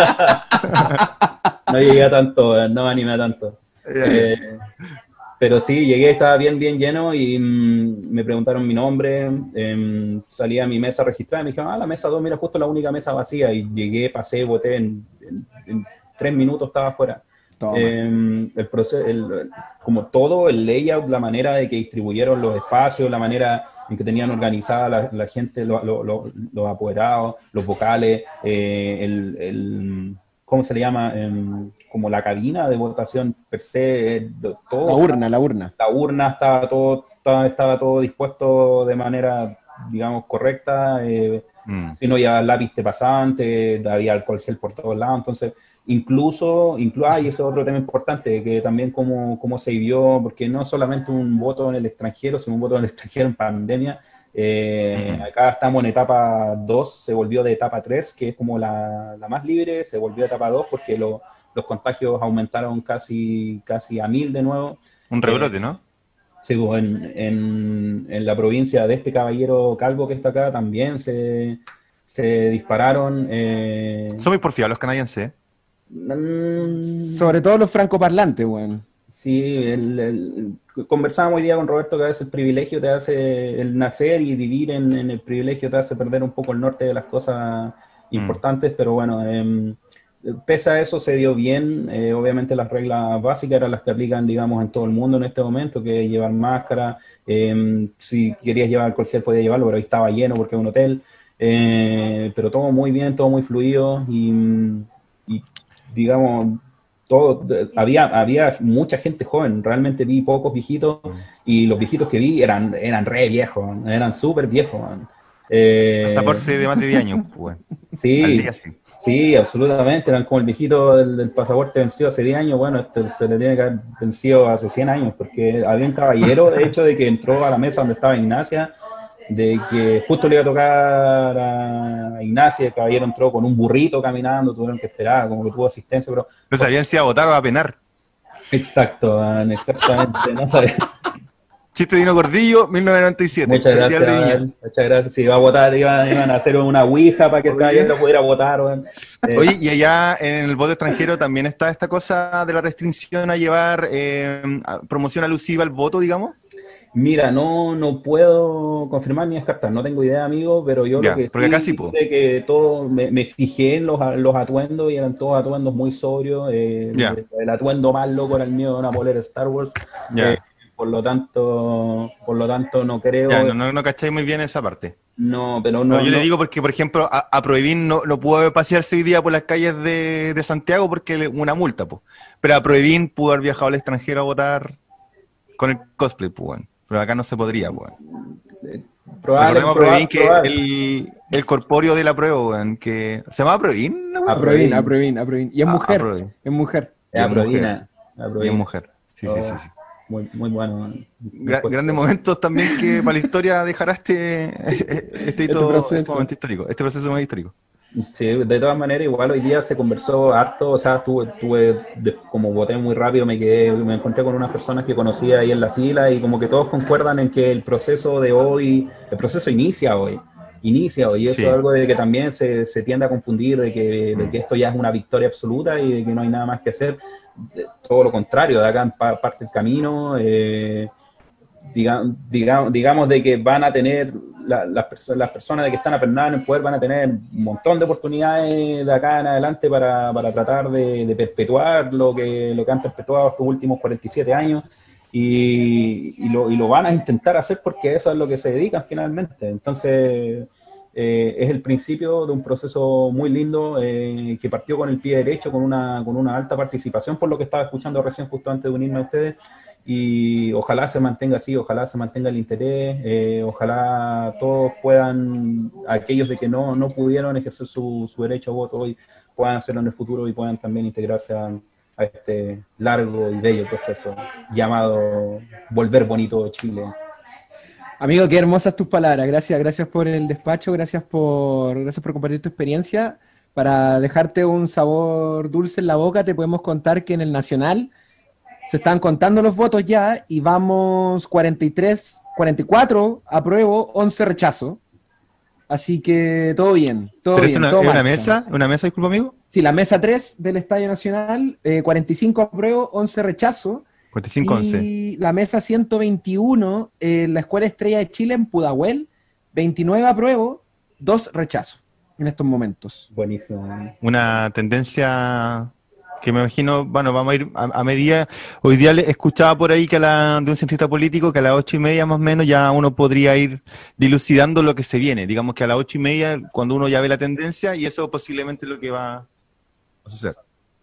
No llegué a tanto, eh, no me animé a tanto. Eh, pero sí, llegué, estaba bien, bien lleno y mm, me preguntaron mi nombre, eh, salí a mi mesa registrada y me dijeron, ah, la mesa dos, mira, justo la única mesa vacía. Y llegué, pasé, voté, en, en- en tres minutos estaba afuera. Toma. Eh, el proceso, el- el- como todo, el layout, la manera de que distribuyeron los espacios, la manera en que tenían organizada la, la gente, lo- lo- lo- los apoderados, los vocales, eh, el, el- ¿cómo se le llama? Em, como la cabina de votación per se, eh, todo. La urna, la urna. La urna estaba todo, estaba, estaba todo dispuesto de manera, digamos, correcta. Eh, Mm. si no llevaba lápiz te pasaban, te, había alcohol gel por todos lados. Entonces, incluso, incluso ah, y ese es otro tema importante, que también cómo, cómo se vivió, porque no solamente un voto en el extranjero, sino un voto en el extranjero en pandemia. Eh, Ujú. acá estamos en etapa dos, se volvió de etapa tres, que es como la, la más libre, se volvió a etapa dos porque lo, los contagios aumentaron casi, casi a mil de nuevo. Un rebrote, ¿no? Sí, pues, en, en, en la provincia de este caballero calvo que está acá también se, se dispararon. Eh, Son muy porfiados los canadienses, ¿eh? mm, Sobre todo los francoparlantes, weón. Sí, el, el- conversábamos hoy día con Roberto que a veces el privilegio te hace, el nacer y vivir en, en el privilegio te hace perder un poco el norte de las cosas Mm. importantes, pero bueno, em, pese a eso se dio bien. Eh, obviamente las reglas básicas eran las que aplican, digamos, en todo el mundo en este momento, que es llevar máscara, em, si querías llevar alcohol gel podías llevarlo, pero ahí estaba lleno porque es un hotel. Eh, pero todo muy bien, todo muy fluido y, y, digamos, todo, había, había mucha gente joven, realmente vi pocos viejitos y los viejitos que vi eran, eran re viejos, eran súper viejos. Eh, Pasaporte de más de diez años, pues, weón. Al sí, día sí. sí, absolutamente, eran como el viejito del, del pasaporte vencido hace diez años, bueno, este se le tiene que haber vencido hace cien años, porque había un caballero, de hecho, de que entró a la mesa donde estaba Ignacia, de que justo le iba a tocar a Ignacia, el caballero entró con un burrito caminando, tuvieron que esperar, como que tuvo asistencia, pero No sabían si iba a votar o a penar. exacto, man, exactamente, no sabía. Chiste de Dino Gordillo, mil novecientos noventa y siete, Muchas Festival gracias, de Viña. man, muchas gracias. Si iba a votar, iban, iban a hacer una ouija para que el Oye. caballero pudiera votar, man. Eh, Oye, y allá en el voto extranjero también está esta cosa de la restricción a llevar eh, a- promoción alusiva al voto, digamos. Mira, no, no puedo confirmar ni descartar, no tengo idea, amigo, pero yo lo Ya, que porque acá sí, sí po. sé que todo, me, me fijé en los, los atuendos y eran todos atuendos muy sobrios. eh, Ya, el, el atuendo más loco era el mío de una polera Star Wars. eh, ya, por lo tanto, por lo tanto no ya, creo, no, no, no cacháis muy bien esa parte. no, pero No, no, yo le no, digo porque, por ejemplo, a, a Prohibín no, no pudo pasearse hoy día por las calles de, de Santiago porque le- una multa, pues. Pero a Prohibín pudo haber viajado al extranjero a votar con el cosplay, pues, weón. Pero acá no se podría, pues. probable, Recordemos a Prohibín probable, que probable. el, el corpóreo de la prueba, weón, que... ¿Se llama Prohibín, la weón? Aprovin, Aprovin, aprovin, aprovin. Y es A, a mujer, Prohibín. es mujer. Y es mujer. Aprovina, Y es Aprovina. mujer. Sí, sí, sí, sí. Muy, muy bueno. Gra- grandes momentos también que para la historia dejará este, este, Este hito, este proceso. momento histórico, este proceso más histórico. Sí, de todas maneras, igual hoy día se conversó harto, o sea, tuve, tuve de- como voté muy rápido, me quedé, me encontré con unas personas que conocía ahí en la fila y como que todos concuerdan en que el proceso de hoy, el proceso inicia hoy, inicia hoy, y eso Sí. es algo de que también se, se tiende a confundir, de que, de que esto ya es una victoria absoluta y de que no hay nada más que hacer. De- todo lo contrario, de acá en pa- parte el camino. eh, diga- diga- digamos de que van a tener la- las, perso- las personas de que están apernadas en el poder van a tener un montón de oportunidades de acá en adelante para, para tratar de, de perpetuar lo que, lo que han perpetuado estos últimos cuarenta y siete años y, y, lo, y lo van a intentar hacer porque eso es lo que se dedican finalmente. Entonces eh, es el principio de un proceso muy lindo eh, que partió con el pie derecho, con una, con una alta participación, por lo que estaba escuchando recién justo antes de unirme a ustedes. Y ojalá se mantenga así, ojalá se mantenga el interés, eh, ojalá todos puedan, aquellos de que no, no pudieron ejercer su, su derecho a voto hoy, puedan hacerlo en el futuro y puedan también integrarse a, a este largo y bello proceso llamado Volver Bonito Chile. Amigo, qué hermosas tus palabras. Gracias, gracias por el despacho, gracias por, gracias por compartir tu experiencia. Para dejarte un sabor dulce en la boca, te podemos contar que en el Nacional se están contando los votos ya y vamos cuarenta y tres, cuarenta y cuatro apruebo, once rechazo. Así que todo bien, todo ¿Pero es bien, una, todo es una marcha. mesa? ¿Una mesa, disculpa, amigo? Sí, la mesa tres del Estadio Nacional, eh, cuarenta y cinco apruebo, once rechazo. cuarenta y cinco once. Y la mesa ciento veintiuno, eh, la Escuela Estrella de Chile en Pudahuel, veintinueve apruebo, dos rechazo en estos momentos. Buenísimo. Una tendencia que me imagino, bueno, vamos a ir a, a medida. Hoy día le escuchaba por ahí que a la, de un cientista político que a las ocho y media más o menos ya uno podría ir dilucidando lo que se viene. Digamos que a las ocho y media, cuando uno ya ve la tendencia, y eso posiblemente es lo que va a suceder.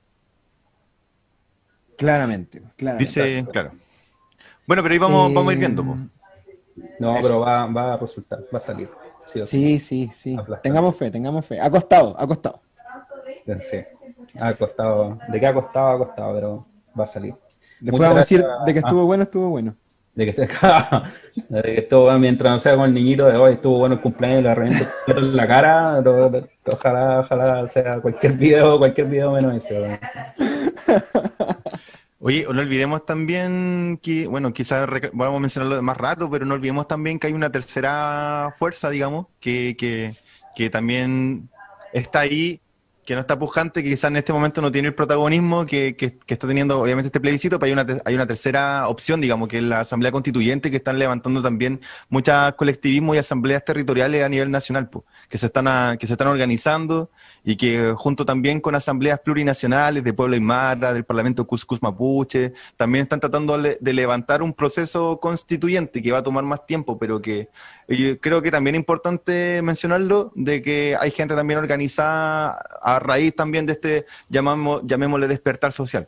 Claramente, claramente. Dice, claro. Bueno, pero ahí vamos, Eh, vamos a ir viendo, po. No, Eso. pero va, va a resultar, va a salir. Sí, o sí. Sí, sí, sí. Aplastante. Tengamos fe, tengamos fe. Ha costado, ha costado. Sí. Ha costado, de qué ha costado, ha costado, pero va a salir. Después Muchas vamos a decir gracias. de que Ah. estuvo bueno, estuvo bueno. De que esté acá, de que estuvo bueno, mientras no sea con el niñito de hoy, estuvo bueno el cumpleaños, le reviento en la cara, pero, pero ojalá, ojalá sea cualquier video, cualquier video menos ese. Bueno. Oye, no olvidemos también que, bueno, quizás reca- vamos a mencionarlo más rato, pero no olvidemos también que hay una tercera fuerza, digamos, que, que, que también está ahí que no está pujante, que quizás en este momento no tiene el protagonismo que, que, que está teniendo obviamente este plebiscito, pero hay una, te- hay una tercera opción, digamos, que es la Asamblea Constituyente, que están levantando también muchos colectivismos y asambleas territoriales a nivel nacional, po, que se están a- que se están organizando y que junto también con asambleas plurinacionales de Pueblo Aymara, del Parlamento Cuscus Mapuche, también están tratando le- de levantar un proceso constituyente que va a tomar más tiempo, pero que y creo que también es importante mencionarlo, de que hay gente también organizada a raíz también de este, llamamos, llamémosle despertar social.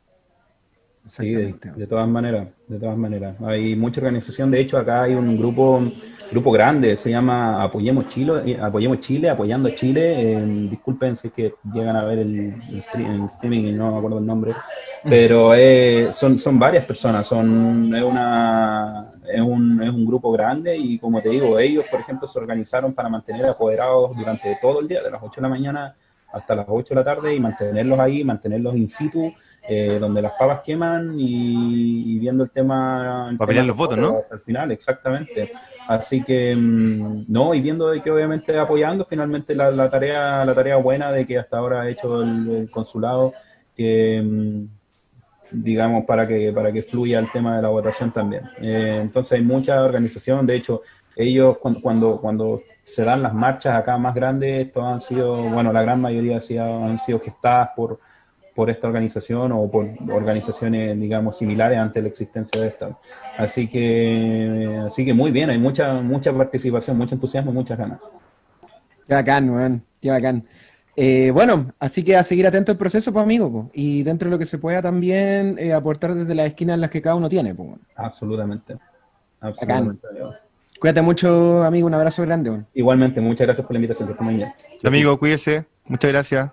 Sí, de, Exactamente. de todas maneras, de todas maneras. Hay mucha organización. De hecho, acá hay un grupo, grupo grande, se llama Apoyemos Chile, eh, Apoyemos Chile, Apoyando Chile. Eh, disculpen si es que llegan a ver el, el stream- el streaming y no me acuerdo el nombre, pero eh, son, son varias personas, son, es, una, es, un, es un grupo grande y como te digo, ellos, por ejemplo, se organizaron para mantener apoderados durante todo el día, de las ocho de la mañana hasta las ocho de la tarde y mantenerlos ahí, mantenerlos in situ, eh, donde las papas queman y, y viendo el tema, el Para tema pelear de los los votos, votos ¿no? hasta el final, exactamente. Así que, mm, no, y viendo de que obviamente apoyando finalmente la, la tarea la tarea buena de que hasta ahora ha hecho el, el consulado, que, mm, digamos, para que, para que fluya el tema de la votación también. Eh, entonces hay mucha organización, de hecho, ellos cuando, cuando, cuando se dan las marchas acá más grandes, estos han sido, bueno, la gran mayoría ha sido- han sido gestadas por, por esta organización o por organizaciones, digamos, similares ante la existencia de esta. Así que, así que muy bien, hay mucha, mucha participación, mucho entusiasmo, muchas ganas. Qué bacán, weón, qué bacán. Eh, bueno, así que a seguir atento al proceso, pues, amigo, po. Y dentro de lo que se pueda también eh, aportar desde las esquinas en las que cada uno tiene, pues, weón. Absolutamente, Bacán. absolutamente. Amigo. Cuídate mucho, amigo, un abrazo grande, weón. Igualmente, muchas gracias por la invitación, que esté muy bien. Amigo, cuídese. Muchas gracias.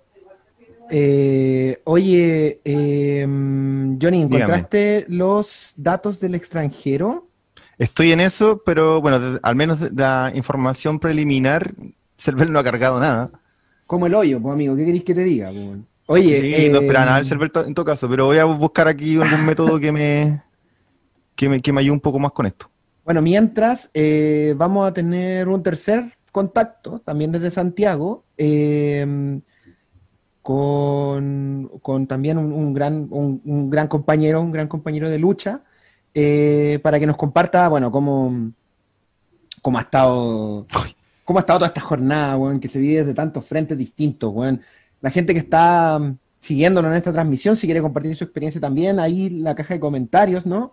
Eh, oye, eh, mm, Johnny, Dígame. ¿encontraste los datos del extranjero? Estoy en eso, pero bueno, de- al menos de la información preliminar, Cervel no ha cargado nada. Como el hoyo, pues, amigo, ¿qué queréis que te diga, pues, weón? Oye, Sí, no eh, esperaba nada del Cervel to- en todo caso, pero voy a buscar aquí algún método que me, que me, que me ayude un poco más con esto. bueno, mientras eh, vamos a tener un tercer contacto, también desde Santiago, eh, con, con también un, un gran, un, un gran compañero, un gran compañero de lucha, eh, para que nos comparta, bueno, cómo, cómo ha estado, cómo ha estado toda esta jornada, weón, que se vive desde tantos frentes distintos, weón. La gente que está mm, siguiéndonos en esta transmisión, si quiere compartir su experiencia también, ahí en la caja de comentarios, ¿no?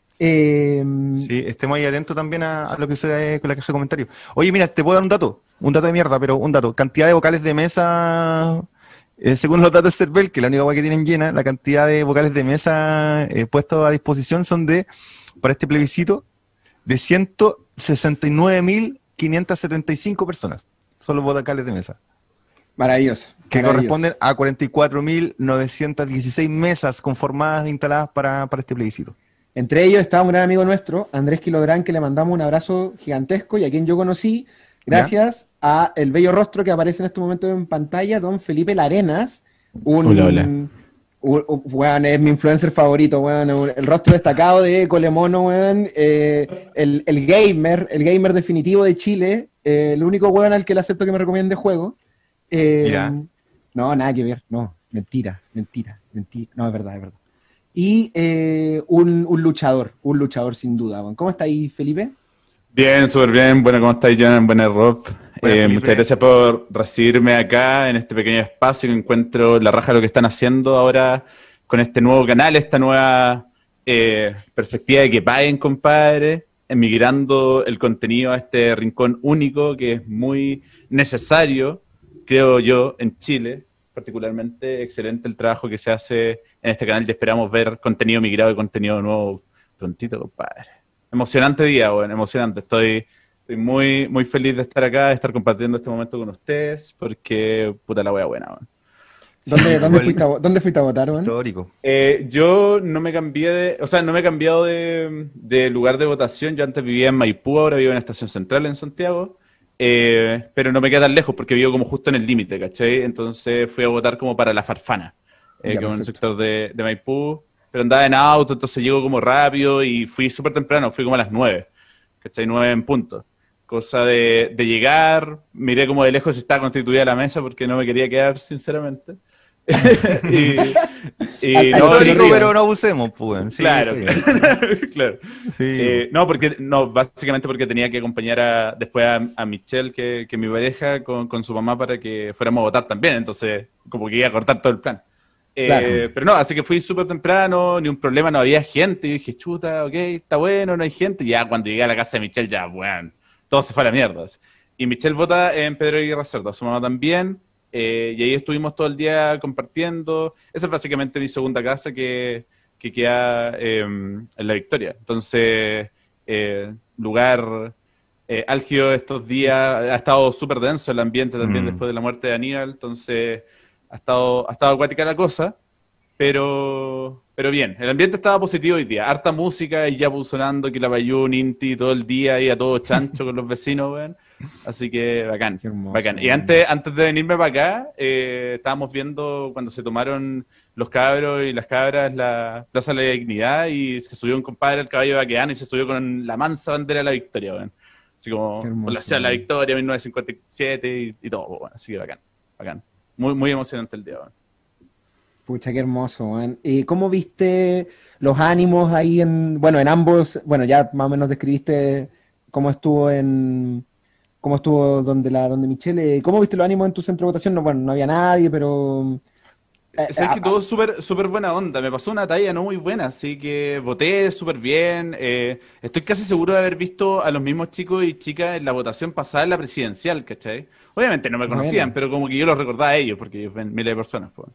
Eh, Sí, estemos ahí atentos también a, a lo que sucede con la caja de comentarios. Oye, mira, te puedo dar un dato, un dato de mierda, pero un dato. Cantidad de vocales de mesa, eh, según los datos de Cervel, que es la única web que tienen llena, la cantidad de vocales de mesa eh, puestos a disposición son de, para este plebiscito, de ciento sesenta y nueve mil quinientas setenta y cinco personas. Son los vocales de mesa. maravilloso. Que maravilloso. corresponden a cuarenta y cuatro mil novecientas dieciséis mesas conformadas e instaladas para, para este plebiscito. Entre ellos está un gran amigo nuestro, Andrés Quilodrán, que le mandamos un abrazo gigantesco y a quien yo conocí gracias a el bello rostro que aparece en este momento en pantalla, don Felipe Larenas, un, Hola, hola. un- un- weón, es mi influencer favorito, weón, un- el rostro destacado de Colemono, weón, eh, el, el gamer, el gamer definitivo de Chile, eh, el único weón al que le acepto que me recomiende juego. Eh, Mira. no, nada que ver, no, mentira, mentira, mentira, no, es verdad, es verdad. Y eh, un, un luchador, un luchador sin duda. weón. ¿Cómo está ahí, Felipe? Bien, súper bien. Bueno, ¿cómo estáis, John? Buenas, Rob. Buenas, Eh, Felipe. muchas gracias por recibirme acá en este pequeño espacio que encuentro la raja de lo que están haciendo ahora con este nuevo canal, esta nueva eh, perspectiva de que paguen, compadre, emigrando el contenido a este rincón único que es muy necesario, creo yo, en Chile. Particularmente excelente el trabajo que se hace en este canal y esperamos ver contenido migrado y contenido nuevo prontito, compadre. Emocionante día, bueno, emocionante. Estoy, estoy muy, muy feliz de estar acá, de estar compartiendo este momento con ustedes, porque puta la wea buena, bueno. ¿Dónde, Sí, dónde, igual- fuiste, a, vo- ¿Dónde fuiste a votar, weón? Histórico. Eh, yo no me cambié de, o sea, no me he cambiado de, de lugar de votación. Yo antes vivía en Maipú, ahora vivo en Estación Central en Santiago. Eh, pero no me queda tan lejos porque vivo como justo en el límite, ¿cachai? Entonces fui a votar como para La Farfana, eh, Ya, que es un perfecto. sector de, de Maipú, pero andaba en auto, entonces llego como rápido y fui súper temprano, fui como a las nueve, ¿cachai? Nueve en punto. Cosa de, de llegar, miré como de lejos si estaba constituida la mesa porque no me quería quedar, sinceramente. y, y no, no, histórico, no, pero no abusemos, pues. Sí, claro, claro. Sí. Eh, no, porque, no, básicamente porque tenía que acompañar a, después a, a Michelle, que, que mi pareja, con, con su mamá para que fuéramos a votar también. Entonces, como que iba a cortar todo el plan. Eh, Claro. Pero no, así que fui súper temprano, ni un problema, no había gente. Y dije, chuta, ok, está bueno, no hay gente. Y ya cuando llegué a la casa de Michelle, ya, bueno, todo se fue a la mierda. Y Michelle vota en Pedro Aguirre Cerda, su mamá también. Eh, y ahí estuvimos todo el día compartiendo. Esa es básicamente mi segunda casa que, que queda eh, en La Victoria. Entonces, eh, lugar eh, álgido estos días. Ha estado súper denso el ambiente también Mm. después de la muerte de Aníbal. Entonces, ha estado, ha estado acuática la cosa. Pero, pero bien, el ambiente estaba positivo hoy día. Harta música y ya puso sonando que la Payún, Inti todo el día y a todo chancho con los vecinos, weón. Así que bacán, Qué hermoso, bacán. Y weón. antes, antes de venirme para acá, eh, estábamos viendo cuando se tomaron los cabros y las cabras la Plaza de la Dignidad y se subió un compadre al caballo vaqueano y se subió con la mansa bandera de la Victoria, weón. Así como Qué hermoso, por la ciudad de la weón. Victoria, mil novecientos cincuenta y siete y, y todo, weón. Así que bacán, bacán. Muy, muy emocionante el día, weón. Pucha, qué hermoso, weón. ¿Y cómo viste los ánimos ahí en, bueno, en ambos, bueno, ya más o menos describiste cómo estuvo en, cómo estuvo donde la, donde Michelle, ¿cómo viste los ánimos en tu centro de votación? No, bueno, no había nadie, pero eh, Sabes que ah, todo súper súper buena onda. Me pasó una talla no muy buena, así que voté súper bien. Eh, estoy casi seguro de haber visto a los mismos chicos y chicas en la votación pasada en la presidencial, ¿cachai? Obviamente no me conocían, bueno, pero como que yo los recordaba a ellos, porque ellos ven miles de personas, pues.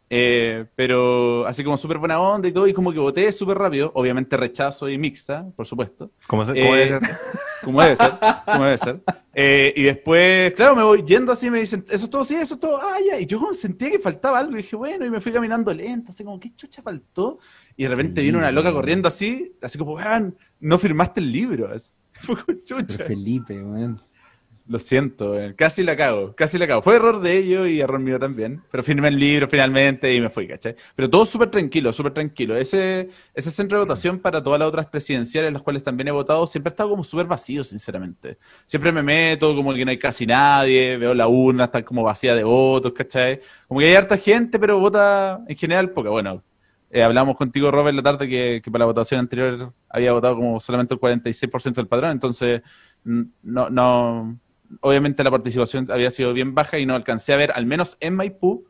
Eh, pero así como súper buena onda y todo, y como que voté súper rápido. Obviamente rechazo y mixta, por supuesto. ¿Cómo, se, cómo Eh, debe ser? Como debe ser, como debe ser. Eh, y después, claro, me voy yendo así, me dicen, eso es todo, sí, eso es todo, ah, ya. Y yo como sentía que faltaba algo, y dije, bueno, y me fui caminando lento, así como, ¿qué chucha faltó? Y de repente vino una Felipe, loca weón. corriendo así, así como, weón, no firmaste el libro. Así. Fue como, Pero chucha. Felipe, weón. Lo siento, weón. Casi la cago, casi la cago. Fue error de ellos y error mío también. Pero firmé el libro finalmente y me fui, ¿cachai? Pero todo súper tranquilo, súper tranquilo. Ese, ese centro de votación para todas las otras presidenciales, las cuales también he votado, siempre ha estado como súper vacío, sinceramente. Siempre me meto, como que no hay casi nadie, veo la urna, está como vacía de votos, ¿cachai? Como que hay harta gente, pero vota en general poca. Bueno, eh, hablamos contigo, Robert, la tarde, que, que para la votación anterior había votado como solamente el cuarenta y seis por ciento del padrón, entonces mm, no... no obviamente la participación había sido bien baja y no alcancé a ver, al menos en Maipú,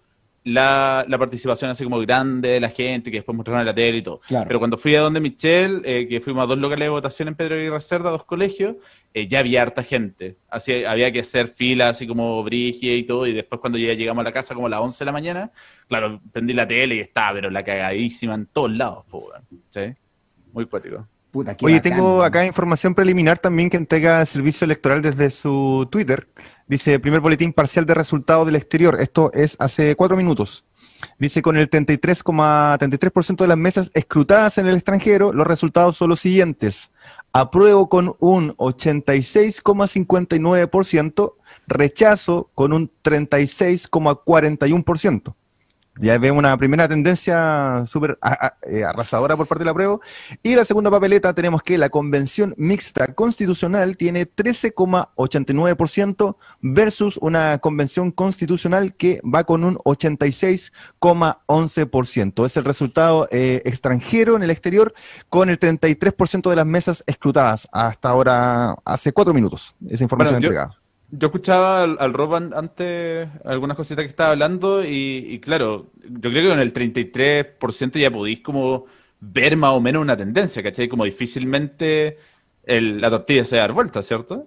la, la participación así como grande de la gente, que después mostraron en la tele y todo. Claro. Pero cuando fui a donde Michelle, eh, que fuimos a dos locales de votación en Pedro Aguirre Cerda, dos colegios, eh, ya había harta gente. Así había que hacer fila así como brígida y todo, y después cuando ya llegamos a la casa como a las once de la mañana, claro, prendí la tele y estaba, pero la cagadísima en todos lados, po, weón. ¿Sí? Muy cuático. Puta, qué Oye, bacán, tengo weón. acá información preliminar también que entrega el Servicio Electoral desde su Twitter. Dice, primer boletín parcial de resultados del exterior. Esto es hace cuatro minutos. Dice, con el treinta y tres coma treinta y tres por ciento de las mesas escrutadas en el extranjero, los resultados son los siguientes. Apruebo con un ochenta y seis coma cincuenta y nueve por ciento, rechazo con un treinta y seis coma cuarenta y uno por ciento. Ya vemos una primera tendencia súper eh, arrasadora por parte del apruebo. Y la segunda papeleta tenemos que la convención mixta constitucional tiene trece coma ochenta y nueve por ciento versus una convención constitucional que va con un ochenta y seis coma once por ciento. Es el resultado eh, extranjero en el exterior con el treinta y tres por ciento de las mesas escrutadas hasta ahora, hace cuatro minutos. Esa información Bueno, yo- entregada. Yo escuchaba al, al Rob an- antes algunas cositas que estaba hablando y, y claro, yo creo que con el treinta y tres por ciento ya podéis como ver más o menos una tendencia, ¿cachai? Como difícilmente el- la tortilla se va a dar vuelta, ¿cierto?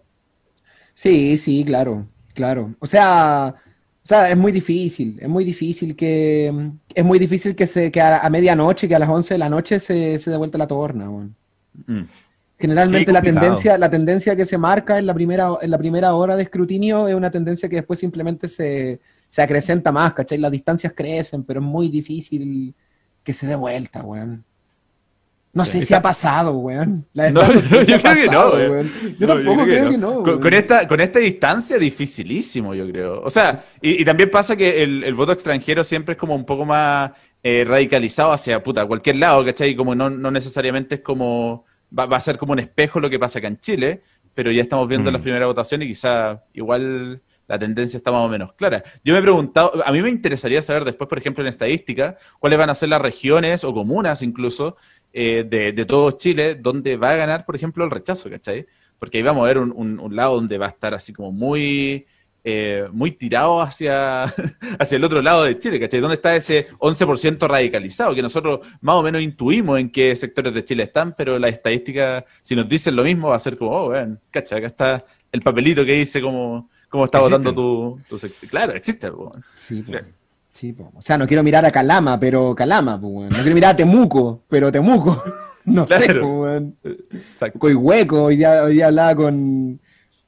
Sí, sí, claro, claro. O sea, o sea, es muy difícil, es muy difícil que, es muy difícil que se, que a, a medianoche, que a las once de la noche se, se dé vuelta la torna, weón. Mm. Generalmente Sí, la complicado. tendencia, la tendencia que se marca en la primera, en la primera hora de escrutinio es una tendencia que después simplemente se, se acrecenta más, ¿cachai? Las distancias crecen, pero es muy difícil que se dé vuelta, weón. No Sí. sé si Está- ha pasado, weón. La No, verdad, no, sé si yo ha creo que no, pasado, weón. weón. Yo No, tampoco creo que no, Con, weón. con esta, con esta distancia, dificilísimo, yo creo. O sea, y, y también pasa que el, el voto extranjero siempre es como un poco más eh, radicalizado hacia puta, cualquier lado, ¿cachai? Como no, no necesariamente es como. Va, va a ser como un espejo lo que pasa acá en Chile, pero ya estamos viendo Mm. las primeras votaciones y quizá igual la tendencia está más o menos clara. Yo me he preguntado, a mí me interesaría saber después, por ejemplo, en estadística, cuáles van a ser las regiones o comunas incluso eh, de, de todo Chile donde va a ganar, por ejemplo, el rechazo, ¿cachai? Porque ahí vamos a ver un, un, un lado donde va a estar así como muy... Eh, muy tirado hacia, hacia el otro lado de Chile, ¿cachai? ¿Dónde está ese once por ciento radicalizado? Que nosotros más o menos intuimos en qué sectores de Chile están, pero las estadísticas, si nos dicen lo mismo, va a ser como, oh, vean, ¿cachai? Acá está el papelito que dice cómo, cómo está Existen. votando tu, tu sector. Claro, existe. Po. Sí, po. Claro. Sí, po. O sea, no quiero mirar a Calama, pero Calama, po, weón. No quiero mirar a Temuco, pero Temuco. No sé, Claro. po, weón. Exacto. Coihueco, hoy día, hoy día hablaba con,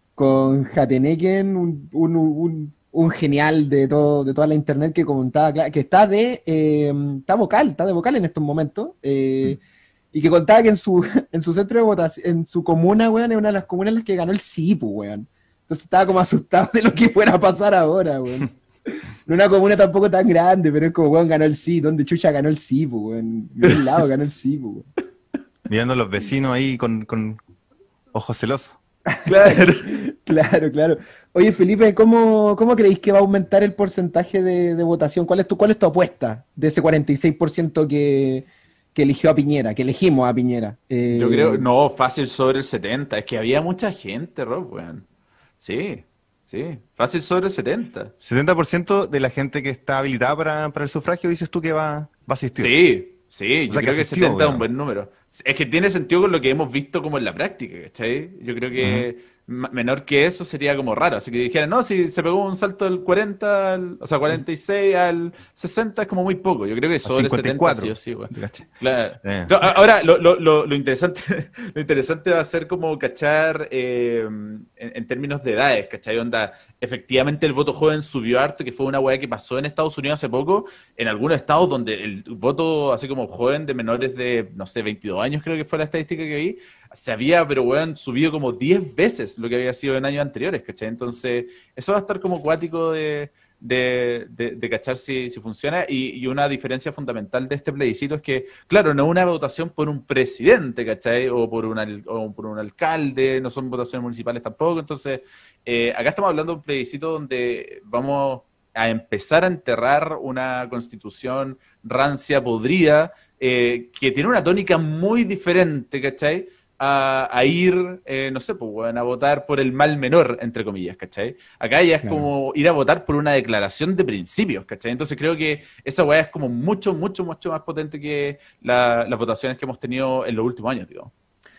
con Jateneken, un, un, un, un genial de todo, de toda la internet que comentaba, cla- que está de, eh, está vocal, está de vocal en estos momentos, eh, y que contaba que en su, en su centro de votación, en su comuna, weón, es una de las comunas en las que ganó el sí, pues, weón. Entonces estaba como asustado de lo que fuera a pasar ahora, weón. No una comuna tampoco tan grande, pero es como, weón, ganó el sí, ¿dónde chucha ganó el sí, pues, weón? En un lado ganó el sí, pues, weón. Mirando a los vecinos ahí con, con ojos celosos. Claro. Claro, claro. Oye, Felipe, ¿cómo, cómo creéis que va a aumentar el porcentaje de, de votación? ¿Cuál es tu, cuál es tu apuesta de ese cuarenta y seis por ciento que, que eligió a Piñera, que elegimos a Piñera? Eh, Yo creo, no, fácil sobre el setenta. Es que había mucha gente, Rob, weón. Sí, sí, fácil sobre el setenta. setenta por ciento de la gente que está habilitada para, para el sufragio, dices tú que va, va a asistir. Sí, sí, yo O sea, que creo que asistió, setenta es un weón. buen número. Es que tiene sentido con lo que hemos visto como en la práctica, ¿cachai? Yo creo que ma- menor que eso sería como raro. Así que dijeran, no, si se pegó un salto del cuarenta, al- o sea, cuarenta y seis al sesenta es como muy poco. Yo creo que sobre el cincuenta y setenta cuatro. sí o sí, weón. ¿Cachai? Claro. Eh. No, a- ahora, lo, lo, lo, lo interesante, lo interesante va a ser como cachar eh, en, en términos de edades, ¿cachai? Onda, efectivamente el voto joven subió harto, que fue una weá que pasó en Estados Unidos hace poco, en algunos estados donde el voto así como joven de menores de, no sé, veintidós años creo que fue la estadística que vi, se había, pero weón, subido como diez veces lo que había sido en años anteriores, ¿cachai? Entonces, eso va a estar como cuático de... De, de, de cachar si, si funciona y, y una diferencia fundamental de este plebiscito es que, claro, no es una votación por un presidente, ¿cachai? O por un, al- o por un alcalde, no son votaciones municipales tampoco, entonces eh, acá estamos hablando de un plebiscito donde vamos a empezar a enterrar una constitución rancia, podrida, eh, que tiene una tónica muy diferente, ¿cachai? A, a ir, eh, no sé, pues, weón, a votar por el mal menor, entre comillas, ¿cachai? Acá ya es Claro. como ir a votar por una declaración de principios, ¿cachai? Entonces creo que esa weá es como mucho, mucho, mucho más potente que la- las votaciones que hemos tenido en los últimos años, digamos.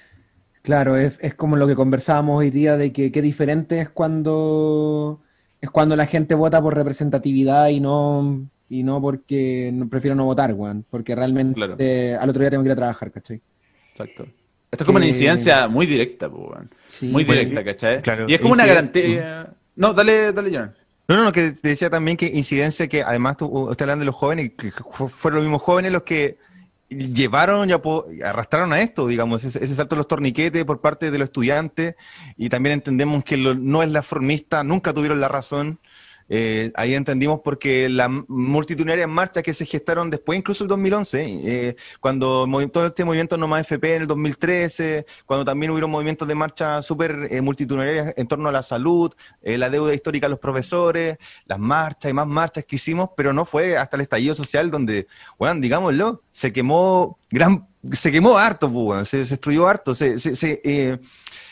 Claro, es, es como lo que conversábamos hoy día de que qué diferente es cuando es cuando la gente vota por representatividad y no y no porque no, prefiero no votar, weón, porque realmente Claro. eh, al otro día tengo que ir a trabajar, ¿cachai? Exacto. Esto es como una Que- incidencia muy directa, pues, weón. Sí, Muy Bueno, directa, y- ¿cachai? claro, Y es como una incide- garantía... No, dale, dale, John. No, no, no, que te decía también que incidencia que además tú usted hablando de los jóvenes, que fu- fueron los mismos jóvenes los que llevaron y apo- arrastraron a esto, digamos, ese, ese salto de los torniquetes por parte de los estudiantes, y también entendemos que lo- no es la formista, nunca tuvieron la razón. Eh, ahí entendimos porque las multitudinarias marchas que se gestaron después, incluso el dos mil once, eh, cuando movi- todo este movimiento No Más F P en el dos mil trece, cuando también hubieron movimientos de marcha súper eh, multitudinarias en torno a la salud, eh, la deuda histórica a los profesores, las marchas y más marchas que hicimos, pero no fue hasta el estallido social donde, bueno, digámoslo, se quemó gran, se quemó harto, pues, weón, se, se destruyó harto, se, se, se, eh,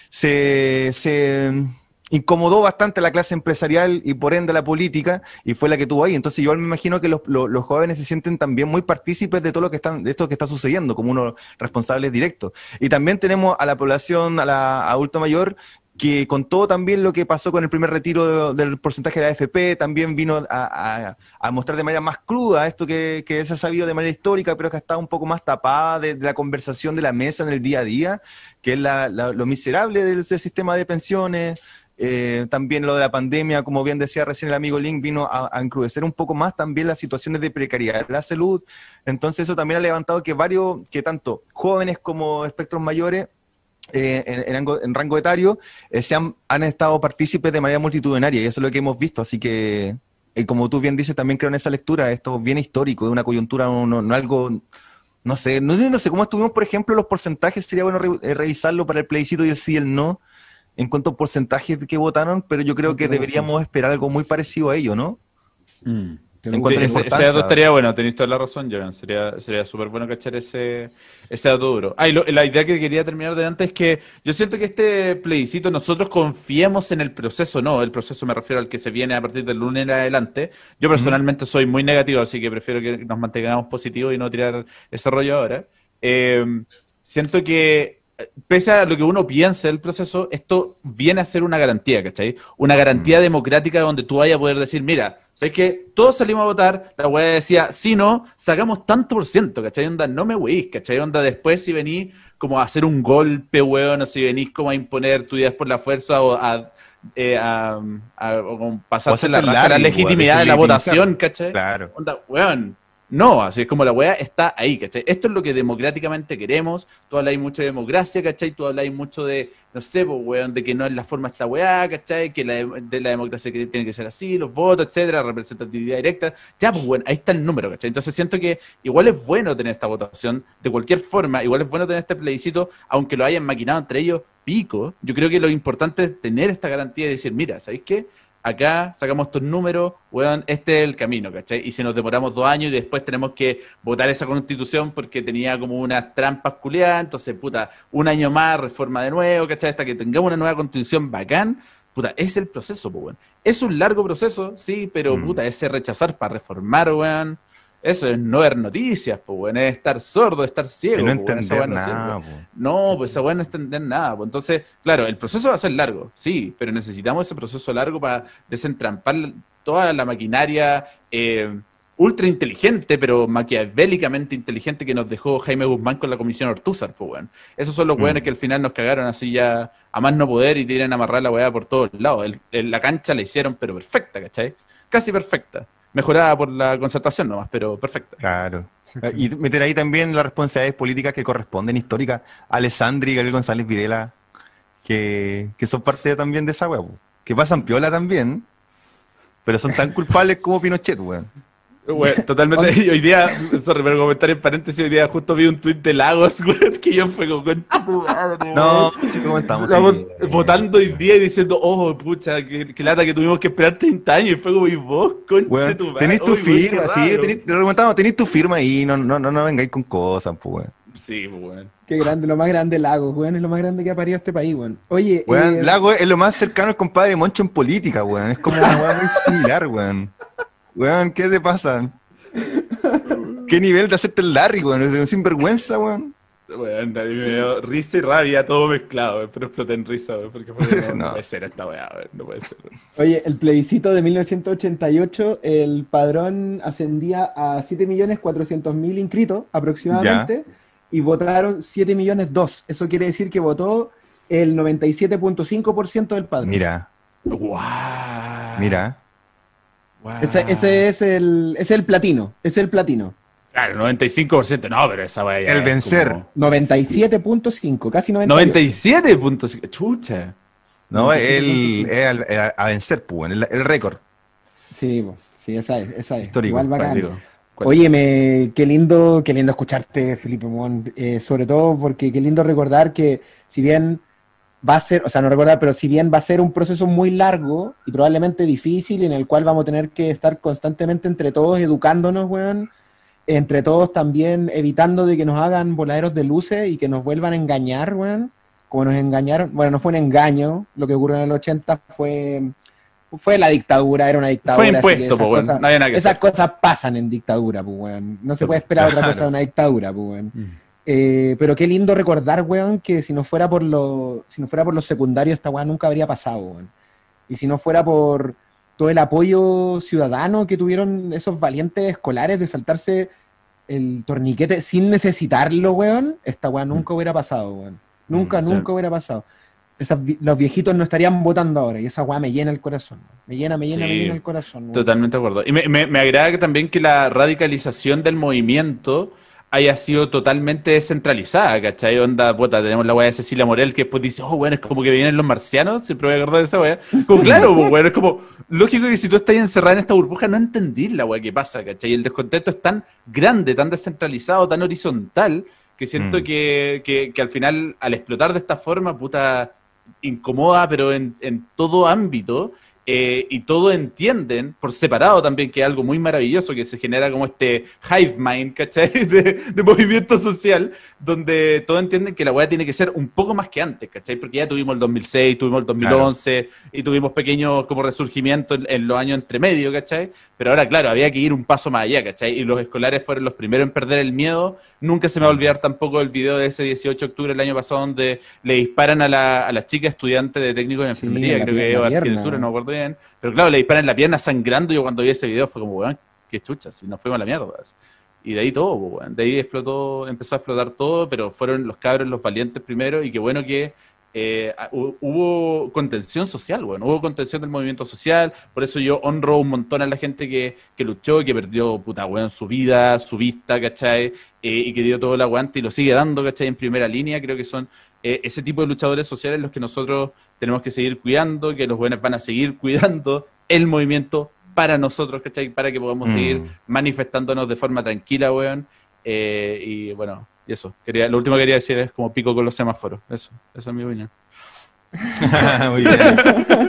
se, se incomodó bastante a la clase empresarial y por ende a la política, y fue la que tuvo ahí. Entonces yo me imagino que los, los, los jóvenes se sienten también muy partícipes de todo lo que están, de esto que está sucediendo, como unos responsables directos. Y también tenemos a la población, a la adulto mayor, que con todo también lo que pasó con el primer retiro de- del porcentaje de la A F P, también vino a, a- a mostrar de manera más cruda esto que, que se ha sabido de manera histórica, pero que ha estado un poco más tapada de, de la conversación de la mesa en el día a día, que es la, la- lo miserable del, del sistema de pensiones. Eh, también lo de la pandemia, como bien decía recién el amigo Link, vino a, a encrudecer un poco más también las situaciones de precariedad de la salud. Entonces eso también ha levantado que varios, que tanto jóvenes como espectros mayores, eh, en, en rango, en rango etario, eh, se han, han estado partícipes de manera multitudinaria, y eso es lo que hemos visto. Así que, eh, como tú bien dices, también creo en esa lectura, esto es bien histórico, es una coyuntura, no, no, no algo... No sé, no, no sé cómo estuvimos, por ejemplo, los porcentajes, sería bueno re- eh, revisarlo para el plebiscito y el sí y el no. en cuanto a porcentajes que votaron, pero yo creo que deberíamos esperar algo muy parecido a ello, ¿no? Mm. En cuanto a la Sí, ese, ese importancia. dato estaría bueno, tenéis toda la razón, Joan. Sería sería súper bueno cachar ese, ese dato duro. Ah, y lo- la idea que quería terminar de antes es que yo siento que este plebiscito, nosotros confiemos en el proceso, no, el proceso me refiero al que se viene a partir del lunes en adelante. Yo personalmente soy muy negativo, así que prefiero que nos mantengamos positivos y no tirar ese rollo ahora. Eh, siento que, eh, pese a lo que uno piense del proceso, esto viene a ser una garantía, ¿cachai? Una garantía democrática donde tú vayas a poder decir, mira, ¿sabes qué? Todos salimos a votar, la weá decía, si no, sacamos tanto por ciento, ¿cachai? Onda, no me weís, ¿cachai? Onda, después si venís como a hacer un golpe, weón, o si venís como a imponer tu idea por la fuerza o a, eh, a, a- o como pasarse O la hacerte raja, la largo, legitimidad a de la deslegitimizar. votación, ¿cachai? Claro. Onda, weón, no, así es como la weá está ahí, ¿cachai? Esto es lo que democráticamente queremos. Tú habláis mucho de democracia, ¿cachai? Tú habláis mucho de, no sé, pues, weón, de que no es la forma esta weá, ¿cachai? Que la, de de la democracia que tiene que ser así, los votos, etcétera, representatividad directa. Ya, pues, bueno, ahí está el número, ¿cachai? Entonces siento que igual es bueno tener esta votación, de cualquier forma, igual es bueno tener este plebiscito, aunque lo hayan maquinado entre ellos, pico. Yo creo que lo importante es tener esta garantía y decir, mira, ¿sabéis qué? Acá sacamos estos números, weón, este es el camino, ¿cachai? Y si nos demoramos dos años y después tenemos que votar esa constitución porque tenía como unas trampas culiadas, entonces, puta, un año más, reforma de nuevo, ¿cachai? Hasta que tengamos una nueva constitución bacán, puta, es el proceso, pues, weón. Es un largo proceso, sí, pero, Mm. puta, ese rechazar para reformar, weón, eso es no ver noticias, pues, weón, es estar sordo, estar ciego, Y no pues, weón, esa entender weá no sirve. nada, po. No, pues esa weá no es entender nada. Pues entonces, claro, el proceso va a ser largo, sí, pero necesitamos ese proceso largo para desentrampar toda la maquinaria eh, ultra inteligente, pero maquiavélicamente inteligente que nos dejó Jaime Guzmán con la comisión Ortúzar, pues weón. Esos son los Mm. weones que al final nos cagaron así ya a más no poder y tienen a amarrar la weá por todos lados. El- el- la cancha la hicieron, pero perfecta, ¿cachai? Casi perfecta. Mejorada por la concertación nomás, pero perfecta. Claro. Y meter ahí también las responsabilidades políticas que corresponden históricas a Alessandri y Gabriel González Videla, que, que son parte también de esa wea, po. Que pasan piola también, pero son tan culpables como Pinochet, weón. Bueno, totalmente. Y hoy día, sorry, pero comentar en paréntesis, hoy día justo vi un tuit de Lagos, güey, que yo fue como con tu madre, No, güey. sí comentamos. Estamos sí. votando hoy día y diciendo, oh, pucha, qué, qué lata que tuvimos que esperar treinta años. Y fue como, y vos, conche Weón, tu madre. tenés tu Uy, güey, qué firma, sí, raro. tenés, lo comentamos, tenés tu firma ahí, no, no, no, no vengáis con cosas, pues, weón. Sí, pues, weón. Qué grande, lo más grande Lagos, weón, es lo más grande que ha parido este país, weón. Oye, Weón, eh, Lago es lo más cercano al compadre Moncho en política, weón. Es como una weón muy similar, weón. Weón, ¿qué te pasa? ¿Qué nivel de hacerte el Larry, weón? Es un sinvergüenza, weón. Weón, a mí me dio risa y rabia todo mezclado, weón, pero exploté en risa, weón, porque fue, no, no No. puede ser esta weá, weón, no puede ser. Weón. Oye, el plebiscito de mil novecientos ochenta y ocho, el padrón ascendía a siete millones cuatrocientos mil inscritos aproximadamente, y votaron siete millones dos. Eso quiere decir que votó el noventa y siete punto cinco por ciento del padrón. Mira, Guau. mira. Guau. Ese, ese es el, ese es el platino, ese es el platino. Claro, noventa y cinco por ciento, no, pero esa weá ya El es vencer. como- noventa y siete punto cinco, casi noventa y ocho. noventa y siete punto cinco, chucha. No, noventa y siete el, punto cinco. es al- es a, a vencer, pues, weón. El, el récord. Sí, po, sí, esa es, esa es. Histórico, Igual bacán. Digo, ¿cuál? Oye, me, qué lindo, qué lindo escucharte, Felipe Mon, eh, sobre todo porque qué lindo recordar que si bien va a ser, o sea, no recordar, pero si bien va a ser un proceso muy largo y probablemente difícil, en el cual vamos a tener que estar constantemente entre todos educándonos, weón, entre todos también evitando de que nos hagan voladeros de luces y que nos vuelvan a engañar, weón, como nos engañaron, bueno, no fue un engaño, lo que ocurrió en el ochenta fue, fue la dictadura, era una dictadura. Fue así que impuesto, esas po, weón, cosas- no había nada que esas hacer. cosas pasan en dictadura, pues, weón. No se puede esperar otra cosa de una dictadura, pues, weón. Eh, pero qué lindo recordar, weón, que si no fuera por lo, si no fuera por los secundarios, esta weá nunca habría pasado, weón. Y si no fuera por todo el apoyo ciudadano que tuvieron esos valientes escolares de saltarse el torniquete sin necesitarlo, weón, esta weá nunca hubiera pasado, weón. Nunca, Mm, sí. nunca hubiera pasado. Esas vi- los viejitos no estarían votando ahora, y esa weá me llena el corazón. weón. Me llena, me llena, Sí. me llena el corazón, weón. Totalmente de acuerdo. Y me, me, me agrada que también que la radicalización del movimiento haya sido totalmente descentralizada, ¿cachai? Onda, puta, tenemos la weá de Cecilia Morel que después dice, oh, bueno, es como que vienen los marcianos, siempre voy a acordar de esa weá. Como, claro, pues, bueno, es como, lógico que si tú estás encerrado en esta burbuja no entendís la weá que pasa, ¿cachai? El descontento es tan grande, tan descentralizado, tan horizontal, que siento Mm. que, que, que al final, al explotar de esta forma, puta, incomoda, pero en, en todo ámbito. Eh, y todos entienden, por separado también, que es algo muy maravilloso, que se genera como este hive mind, ¿cachai? De, de movimiento social, donde todos entienden que la weá tiene que ser un poco más que antes, ¿cachai? Porque ya tuvimos el dos mil seis, tuvimos el dos mil once, claro. Y tuvimos pequeños como resurgimientos en, en los años entre medio, ¿cachai? Pero ahora, claro, había que ir un paso más allá, ¿cachai? Y los escolares fueron los primeros en perder el miedo. Nunca se me va a olvidar tampoco el video de ese dieciocho de octubre del año pasado, donde le disparan a la, a la chica estudiante de técnico en enfermería, sí, creo que iba a arquitectura, no me acuerdo bien. Pero claro, le disparan en la pierna sangrando. Yo cuando vi ese video fue como, weón, qué chuchas, y nos fuimos a la mierda. Y de ahí todo, weón. De ahí explotó, empezó a explotar todo, pero fueron los cabros los valientes primero, y qué bueno que eh, hubo contención social, weón. Hubo contención del movimiento social. Por eso yo honro un montón a la gente que, que luchó, que perdió, puta, weón, su vida, su vista, ¿cachai? Eh, y que dio todo el aguante y lo sigue dando, ¿cachai? En primera línea. Creo que son eh, ese tipo de luchadores sociales los que nosotros tenemos que seguir cuidando, que los buenos van a seguir cuidando el movimiento para nosotros, ¿cachai? Para que podamos mm. seguir manifestándonos de forma tranquila, weón. Eh, y bueno, y eso. Quería, lo último que quería decir es como pico con los semáforos. Eso, esa es mi opinión. Muy bien.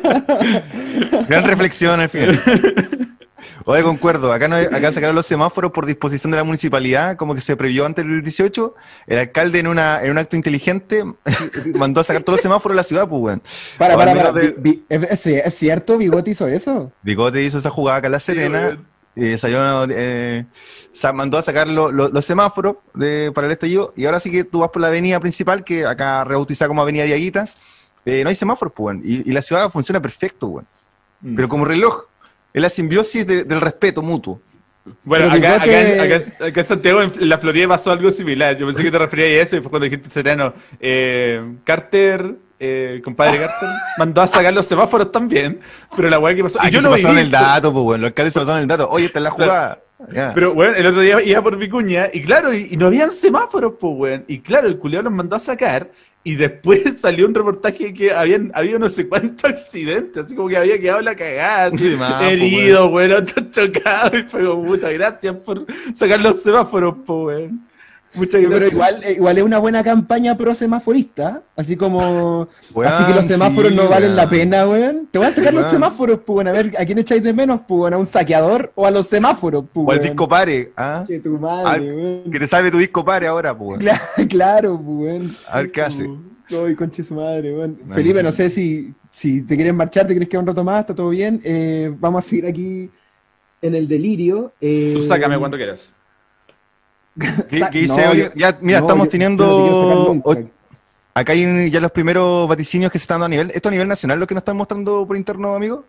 Gran reflexión al final. Oye, concuerdo, acá, no, acá sacaron los semáforos por disposición de la municipalidad, como que se previó antes del dieciocho, el alcalde en una en un acto inteligente mandó a sacar todos los semáforos de la ciudad, pues, weón. Para, para, para, de... vi, vi, ¿es, ¿es cierto? ¿Bigote hizo eso? Bigote hizo esa jugada acá en La Serena, sí, eh, salió, eh, mandó a sacar lo, lo, los semáforos de, para el estallido, y ahora sí que tú vas por la avenida principal, que acá rebautizada como Avenida Diaguitas, eh, no hay semáforos, pues, weón, y, y la ciudad funciona perfecto, weón, mm. pero como reloj. Es la simbiosis de, del respeto mutuo. Bueno, acá, acá, que... acá, acá, acá en Santiago, en la Florida, pasó algo similar. Yo pensé que te referías a eso y después cuando dijiste Sereno, eh, Carter, eh, compadre Carter, mandó a sacar los semáforos también, pero la weá que pasó... Ah, yo no se pasaron el dato, pues bueno, los alcaldes se pasaron el dato. Oye, esta es la jugada. Yeah. Pero, bueno, el otro día iba por Vicuña y claro, y, y no habían semáforos, pues, weón. Y claro, el culiao los mandó a sacar y después salió un reportaje que habían habido no sé cuántos accidentes, así como que había quedado la cagada, así, más, herido, pues, weón, todo chocado. Y fue como, puta, gracias por sacar los semáforos, pues, weón. Muchas gracias. Pero igual, igual es una buena campaña pro semaforista, así como weón, así que los semáforos sí, no valen weón. la pena, weón. Te voy a sacar weón. los semáforos, pues, a ver, ¿a quién echáis de menos, pues, a un saqueador o a los semáforos, pues? O al disco pare, ¿ah? Que tu madre, Al, weón. Que te salve tu disco pare ahora, pues. Claro, claro, pues, weón. A ver qué hace. Ay, conche su madre, weón. No, Felipe, no sé si, si te quieres marchar, te quieres quedar un rato más, está todo bien. Eh, vamos a seguir aquí en el delirio. Eh, Tú sácame cuando quieras. ¿Qué, qué dice no, hoy? Ya, mira, no, estamos yo, teniendo... Yo no acá hay ya los primeros vaticinios que se están dando a nivel... ¿Esto a nivel nacional lo que nos están mostrando por interno, amigo?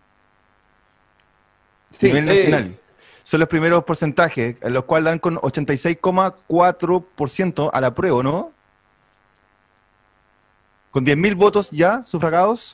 Sí, a nivel eh, nacional. Son los primeros porcentajes, los cuales dan con ochenta y seis coma cuatro por ciento a la prueba, ¿no? Con diez mil votos ya sufragados.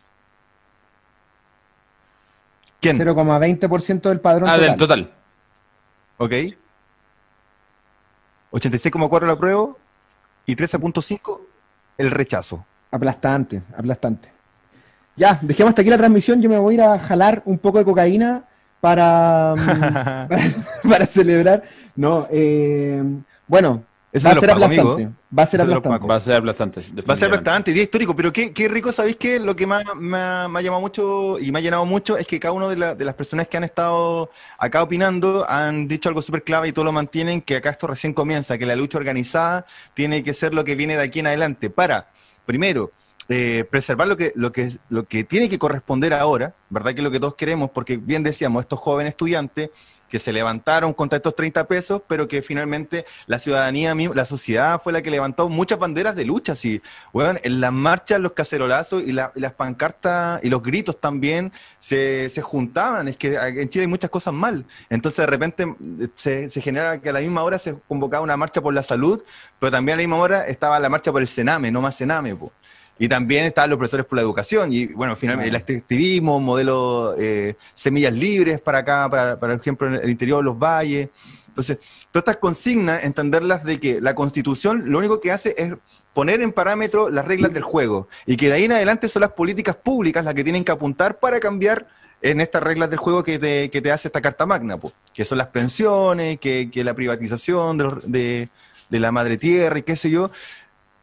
¿Quién? cero coma veinte por ciento del padrón ah, total. del total. Ok. ochenta y seis coma cuatro la prueba y trece punto cinco el rechazo. Aplastante, aplastante. Ya, dejemos hasta aquí la transmisión. Yo me voy a ir a jalar un poco de cocaína para, para, para celebrar. No, eh, bueno, va a, ser aplastante, va a ser aplastante. Va a ser aplastante. Va a ser aplastante, día histórico, pero qué, qué rico, ¿sabéis qué? Lo que me ha, me, ha, me ha llamado mucho y me ha llenado mucho es que cada una de, la, de las personas que han estado acá opinando han dicho algo súper clave y todo lo mantienen, que acá esto recién comienza, que la lucha organizada tiene que ser lo que viene de aquí en adelante para, primero, eh, preservar lo que, lo, que, lo que tiene que corresponder ahora, ¿verdad? Que es lo que todos queremos, porque bien decíamos, estos jóvenes estudiantes que se levantaron contra estos treinta pesos, pero que finalmente la ciudadanía, la sociedad fue la que levantó muchas banderas de lucha, así, bueno, en las marchas, los cacerolazos y, la, y las pancartas y los gritos también se, se juntaban, es que en Chile hay muchas cosas mal, entonces de repente se, se genera que a la misma hora se convocaba una marcha por la salud, pero también a la misma hora estaba la marcha por el Sename, no más Sename, po. Y también estaban los profesores por la educación, y bueno, finalmente el extractivismo, modelo eh, semillas libres para acá, para, para ejemplo, en el interior de los valles. Entonces, todas estas consignas, entenderlas de que la Constitución lo único que hace es poner en parámetro las reglas del juego, y que de ahí en adelante son las políticas públicas las que tienen que apuntar para cambiar en estas reglas del juego que te, que te hace esta Carta Magna, pues, que son las pensiones, que, que la privatización de, los, de, de la madre tierra y qué sé yo.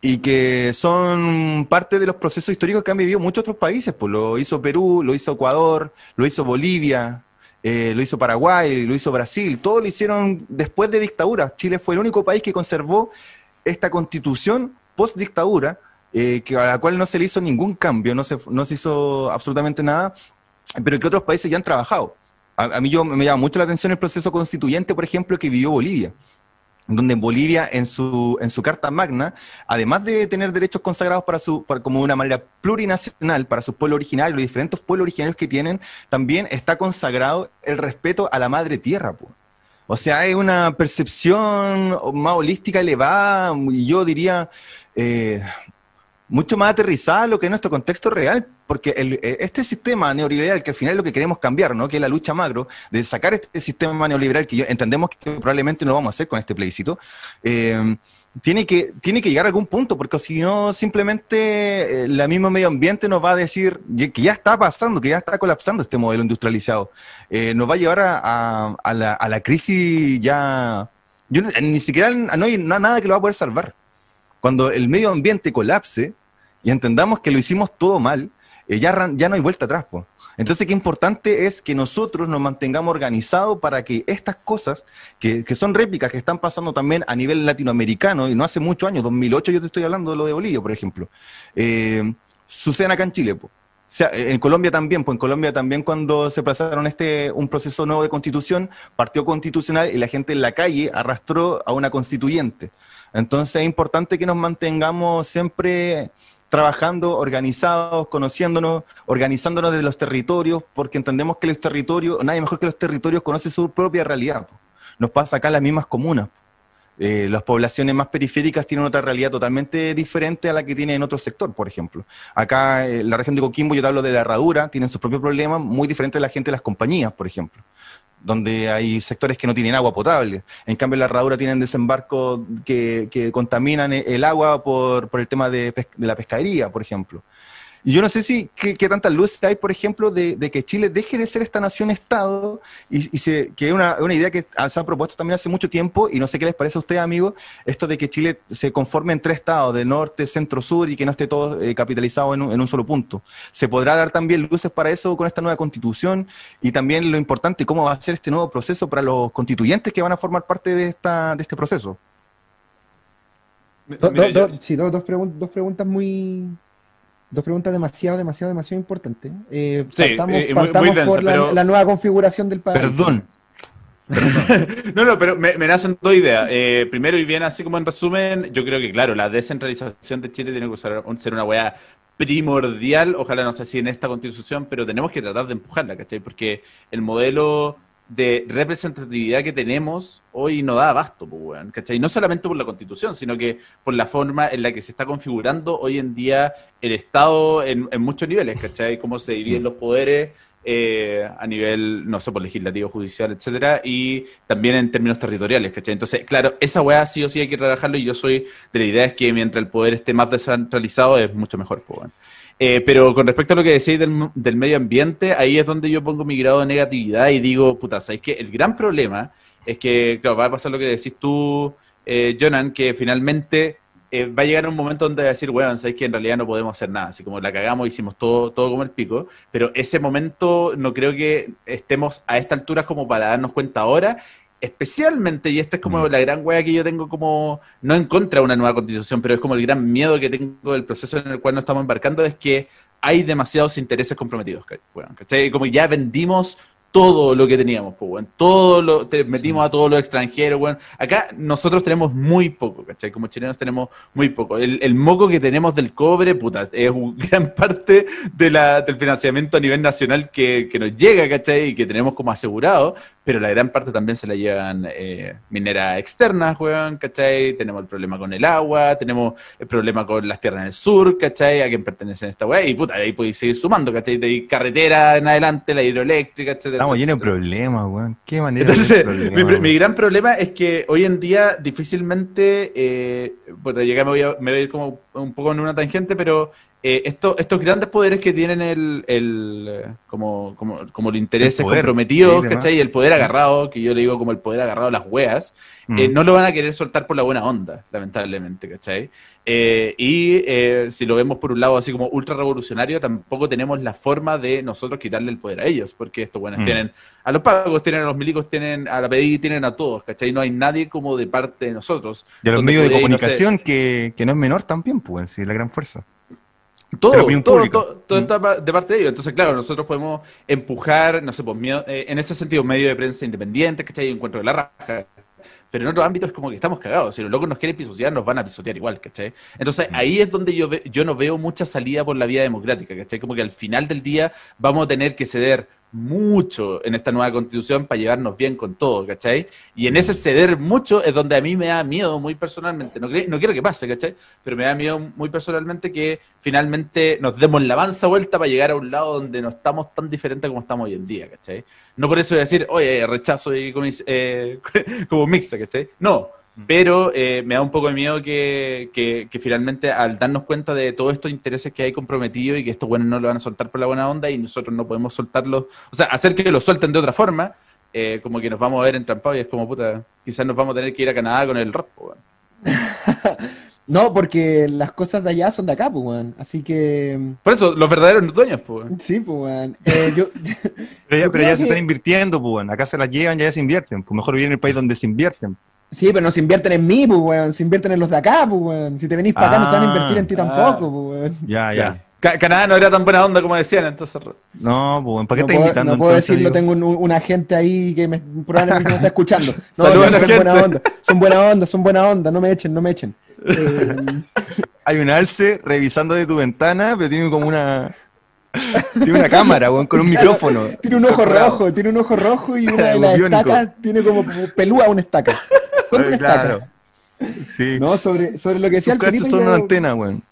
y que son parte de los procesos históricos que han vivido muchos otros países. Pues lo hizo Perú, lo hizo Ecuador, lo hizo Bolivia, eh, lo hizo Paraguay, lo hizo Brasil. Todos lo hicieron después de dictadura. Chile fue el único país que conservó esta constitución post-dictadura, eh, que a la cual no se le hizo ningún cambio, no se, no se hizo absolutamente nada, pero que otros países ya han trabajado. A, a mí yo, me llama mucho la atención el proceso constituyente, por ejemplo, que vivió Bolivia, donde en Bolivia, en su, en su Carta Magna, además de tener derechos consagrados para su, para, como de una manera plurinacional para sus pueblos originarios, los diferentes pueblos originarios que tienen, también está consagrado el respeto a la madre tierra, po. O sea, hay una percepción más holística elevada, y yo diría eh, mucho más aterrizada a lo que es nuestro contexto real, porque el, este sistema neoliberal, que al final es lo que queremos cambiar, ¿no? Que es la lucha macro, de sacar este sistema neoliberal, que yo, entendemos que probablemente no lo vamos a hacer con este plebiscito, eh, tiene, que, tiene que llegar a algún punto, porque si no, simplemente eh, la misma medio ambiente nos va a decir que ya está pasando, que ya está colapsando este modelo industrializado. Eh, nos va a llevar a, a, a, la, a la crisis ya... Yo, ni siquiera no hay nada que lo va a poder salvar. Cuando el medio ambiente colapse y entendamos que lo hicimos todo mal, eh, ya, ya no hay vuelta atrás, po. Entonces, qué importante es que nosotros nos mantengamos organizados para que estas cosas, que, que son réplicas, que están pasando también a nivel latinoamericano, y no hace muchos años, dos mil ocho yo te estoy hablando de lo de Bolivia, por ejemplo, eh, sucedan acá en Chile, po. O sea, en Colombia también, pues en Colombia también cuando se pasaron este, un proceso nuevo de constitución, partió constitucional y la gente en la calle arrastró a una constituyente. Entonces es importante que nos mantengamos siempre trabajando, organizados, conociéndonos, organizándonos de los territorios, porque entendemos que los territorios, nadie mejor que los territorios conoce su propia realidad. Nos pasa acá en las mismas comunas. Eh, las poblaciones más periféricas tienen otra realidad totalmente diferente a la que tiene en otro sector, por ejemplo. Acá en la región de Coquimbo, yo te hablo de la Herradura, tienen sus propios problemas, muy diferentes de la gente de las compañías, por ejemplo, donde hay sectores que no tienen agua potable. En cambio, en la Herradura tienen desembarcos que, que contaminan el agua por, por el tema de, de la pescadería, por ejemplo. Y yo no sé si qué, qué tantas luces hay, por ejemplo, de, de que Chile deje de ser esta nación-estado, y, y se, que es una, una idea que se ha propuesto también hace mucho tiempo, y no sé qué les parece a ustedes, amigos, esto de que Chile se conforme en tres estados, de norte, centro, sur, y que no esté todo eh, capitalizado en un, en un solo punto. ¿Se podrá dar también luces para eso con esta nueva constitución? Y también lo importante, ¿cómo va a ser este nuevo proceso para los constituyentes que van a formar parte de, esta, de este proceso? Do, do, do, sí, do, dos, pregun dos preguntas muy... Dos preguntas demasiado, demasiado, demasiado importantes. Eh, sí, partamos, eh, partamos muy, muy densa, por la, pero... la nueva configuración del país. Perdón. No, no, pero me, me nacen dos ideas. Eh, primero, y bien así como en resumen, yo creo que, claro, la descentralización de Chile tiene que ser, ser una weá primordial. Ojalá no sé si en esta constitución, pero tenemos que tratar de empujarla, ¿cachai? Porque el modelo de representatividad que tenemos hoy no da abasto, pues, weón, ¿cachai? No solamente por la Constitución, sino que por la forma en la que se está configurando hoy en día el Estado en, en muchos niveles, ¿cachai? Cómo se dividen los poderes eh, a nivel, no sé, por legislativo, judicial, etcétera, y también en términos territoriales, ¿cachai? Entonces, claro, esa weá sí o sí hay que trabajarlo, y yo soy de la idea es que mientras el poder esté más descentralizado es mucho mejor, pues, weón. Eh, pero con respecto a lo que decís del, del medio ambiente, ahí es donde yo pongo mi grado de negatividad y digo, puta, ¿sabes qué? El gran problema es que, claro, va a pasar lo que decís tú, eh, Jonan, que finalmente eh, va a llegar un momento donde va a decir, bueno, ¿sabes qué? En realidad no podemos hacer nada, así como la cagamos, hicimos todo, todo como el pico, pero ese momento no creo que estemos a esta altura como para darnos cuenta ahora. Especialmente, y esta es como la gran wea que yo tengo como, no en contra de una nueva constitución, pero es como el gran miedo que tengo del proceso en el cual nos estamos embarcando, es que hay demasiados intereses comprometidos, ¿cachai? Como ya vendimos todo lo que teníamos, pues, bueno, todo lo, te metimos sí. a todos los extranjeros, bueno. Acá nosotros tenemos muy poco, ¿cachai? Como chilenos tenemos muy poco. El, el moco que tenemos del cobre, puta, es una gran parte de la, del financiamiento a nivel nacional que, que nos llega, ¿cachai? Y que tenemos como asegurado, pero la gran parte también se la llevan eh, mineras externas, weón, ¿cachai? Tenemos el problema con el agua, tenemos el problema con las tierras en el sur, ¿cachai? A quién pertenecen esta weá, y puta, ahí podéis seguir sumando, ¿cachai? De carretera en adelante, la hidroeléctrica, etcétera. Estamos llenos de problemas, weón. ¿Qué manera Entonces, de problema, mi, mi gran problema es que hoy en día difícilmente, eh, bueno, ya me voy, a, me voy a ir como un poco en una tangente, pero eh, esto- estos grandes poderes que tienen el, el eh, como, como, como los intereses El poder, comprometidos, sí, ¿cachai? Y el poder agarrado, que yo le digo como el poder agarrado a las weas, eh, Mm. no lo van a querer soltar por la buena onda, lamentablemente, ¿cachai? Eh, y eh, si lo vemos por un lado así como ultra revolucionario, tampoco tenemos la forma de nosotros quitarle el poder a ellos, porque estos buenos Mm. tienen a los pagos, tienen a los milicos, tienen a la P D I, tienen a todos, ¿cachai? No hay nadie como de parte de nosotros. Y a los donde medios de podéis, no sé, comunicación, que, que no es menor también, pues, sí, la gran fuerza. De la todo, opinión todo, pública. todo, todo Mm. está pa- de parte de ellos. Entonces, claro, nosotros podemos empujar, no sé, pues, miedo- eh, en ese sentido, medio de prensa independiente, ¿cachai? Encuentro de la raja. Pero en otros ámbitos es como que estamos cagados. Si los locos nos quieren pisotear, nos van a pisotear igual, ¿cachai? Entonces, ahí es donde yo, ve- yo no veo mucha salida por la vía democrática, ¿cachai? Como que al final del día vamos a tener que ceder mucho en esta nueva constitución para llevarnos bien con todo, ¿cachai? Y en ese ceder mucho es donde a mí me da miedo muy personalmente, no, cre- no quiero que pase, ¿cachai? Pero me da miedo muy personalmente que finalmente nos demos la avanza vuelta para llegar a un lado donde no estamos tan diferentes como estamos hoy en día, ¿cachai? No por eso voy a decir, oye, rechazo y comis- eh, como mixta, ¿cachai? No, pero eh, me da un poco de miedo que, que, que finalmente al darnos cuenta de todos estos intereses que hay comprometidos y que estos buenos no lo van a soltar por la buena onda y nosotros no podemos soltarlos, o sea, hacer que lo suelten de otra forma, eh, como que nos vamos a ver entrampados y es como, puta, quizás nos vamos a tener que ir a Canadá con el rock, po, weón. No, porque las cosas de allá son de acá, pues, weón. Así que, Por eso, los verdaderos dueños, pues. sí, pues, weón. Eh, yo, Pero ya, yo pero ya creo se que- están invirtiendo, pues, bueno. Acá se las llevan, ya se invierten. Pues mejor vivir en el país donde se invierten. Sí, pero no se invierten en mí, pues, weón. Se invierten en los de acá, pues, weón. Si te venís para acá, no se van a invertir en ti Ah. tampoco, pues, weón. Ya, Ya. ya. Ca- Canadá no era tan buena onda como decían, entonces. No, pues, bueno, ¿para qué No estás puedo, invitando no puedo entonces, decirlo, amigo? tengo un, un- una gente ahí que me, probablemente me está escuchando. No, Saluda a son, la son gente. buena onda, son buena onda, son buena onda, no me echen, no me echen. Eh, Hay un alce revisando de tu ventana, pero tiene como una... Tiene una cámara, weón, con un micrófono. tiene un ojo incorporado. rojo, tiene un ojo rojo y una de las Biónico. estacas tiene como pelúa una estaca. Con una Eh, claro. estaca. Sí. No, sobre, sobre lo que decía Sus el cachos Felipe, son yo- una antena, weón.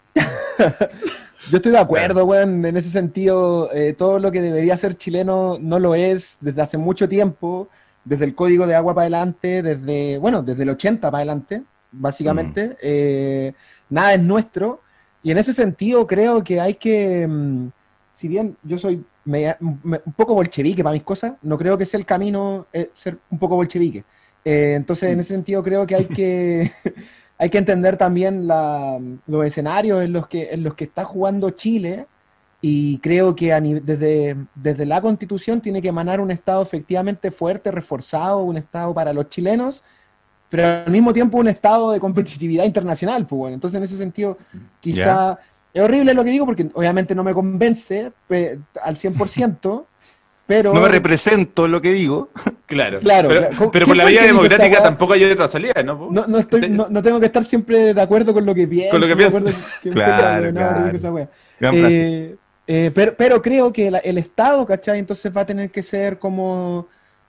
Yo estoy de acuerdo, weón, en ese sentido, eh, todo lo que debería ser chileno no lo es desde hace mucho tiempo, desde el Código de Agua para adelante, desde, bueno, desde el ochenta para adelante, básicamente, eh, nada es nuestro, y en ese sentido creo que hay que, mm, si bien yo soy media- me- un poco bolchevique para mis cosas, no creo que sea el camino eh, ser un poco bolchevique. Eh, entonces, en ese sentido creo que hay que... Hay que entender también la- los escenarios en los que, en los que está jugando Chile y creo que a nive- desde, desde la Constitución tiene que emanar un Estado efectivamente fuerte, reforzado, un Estado para los chilenos, pero al mismo tiempo un Estado de competitividad internacional. Pues bueno, entonces en ese sentido quizá es horrible lo que digo porque obviamente no me convence pe- al cien por ciento, pero... No me represento lo que digo. Claro. Claro, Pero, claro. pero ¿Quién por la fue el vía que dijo esa democrática weá? tampoco hay otra salida, ¿no? po? No, no, estoy, no, no tengo que estar siempre de acuerdo con lo que pienso. Con lo que me pienso. acuerdo que me Claro, peleaba, no, claro. digo esa wea. Gran frase. Eh, eh, pero, pero creo que la- el Estado, ¿cachai? Entonces va a tener que ser como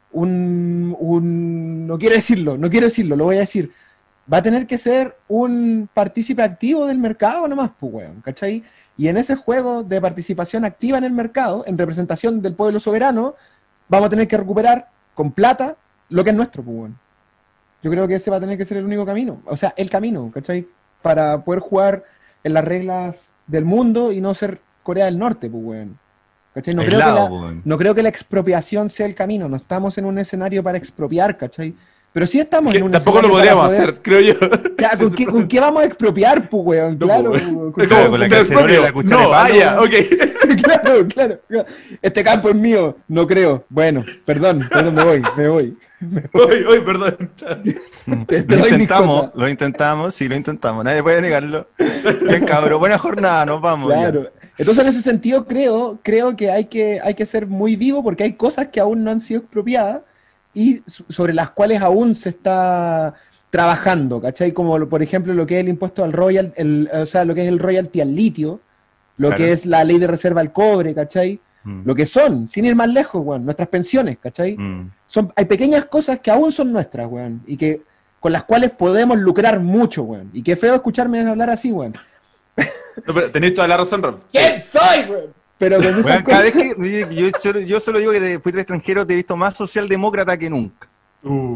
un, un... No quiero decirlo, no quiero decirlo, lo voy a decir. Va a tener que ser un partícipe activo del mercado nomás, pues, weón, ¿cachai? Y en ese juego de participación activa en el mercado, en representación del pueblo soberano, vamos a tener que recuperar con plata lo que es nuestro, pues, weón. Yo creo que ese va a tener que ser el único camino, o sea, el camino, ¿cachai? Para poder jugar en las reglas del mundo y no ser Corea del Norte, pues, weón. ¿Cachai? No, creo que, Aislado, la, pues, weón. no creo que la expropiación sea el camino, no estamos en un escenario para expropiar, ¿cachai? Pero sí estamos Que en un tampoco lo escenario para podríamos poder- hacer, creo yo. Ya, ¿con, qué, ¿Con qué vamos a expropiar, pues, weón? No, Claro, pues, pues, weón. con- Claro, ¿Cómo? con la ¿Te cacerola y la propio? cuchara de No, palo. ah, ya, ok. claro, claro, claro. Este campo es mío, no creo. Bueno, perdón, perdón, me voy, me voy. Oye, oye, perdón. Te- te Lo doy mis intentamos, cosas. lo intentamos, sí, lo intentamos. Nadie puede negarlo. Bien, cabrón. Buena jornada, nos vamos. ya. Claro. Entonces, en ese sentido, creo, creo que hay que, hay que ser muy vivo porque hay cosas que aún no han sido expropiadas y so- sobre las cuales aún se está trabajando, ¿cachai? Como, lo- por ejemplo, lo que es el impuesto al royal, el, o sea, lo que es el royalty al litio, lo Claro. que es la ley de reserva al cobre, ¿cachai? Mm. Lo que son, sin ir más lejos, weón, nuestras pensiones, ¿cachai? Mm. Son, hay pequeñas cosas que aún son nuestras, weón, y que con las cuales podemos lucrar mucho, weón. Y qué feo escucharme hablar así, weón. No, pero tenéis toda la razón, Rob. ¿Quién soy, weón? Pero con esas Bueno, cada cosas... vez que yo solo, yo solo digo que te- fui del extranjero, te he visto más socialdemócrata que nunca.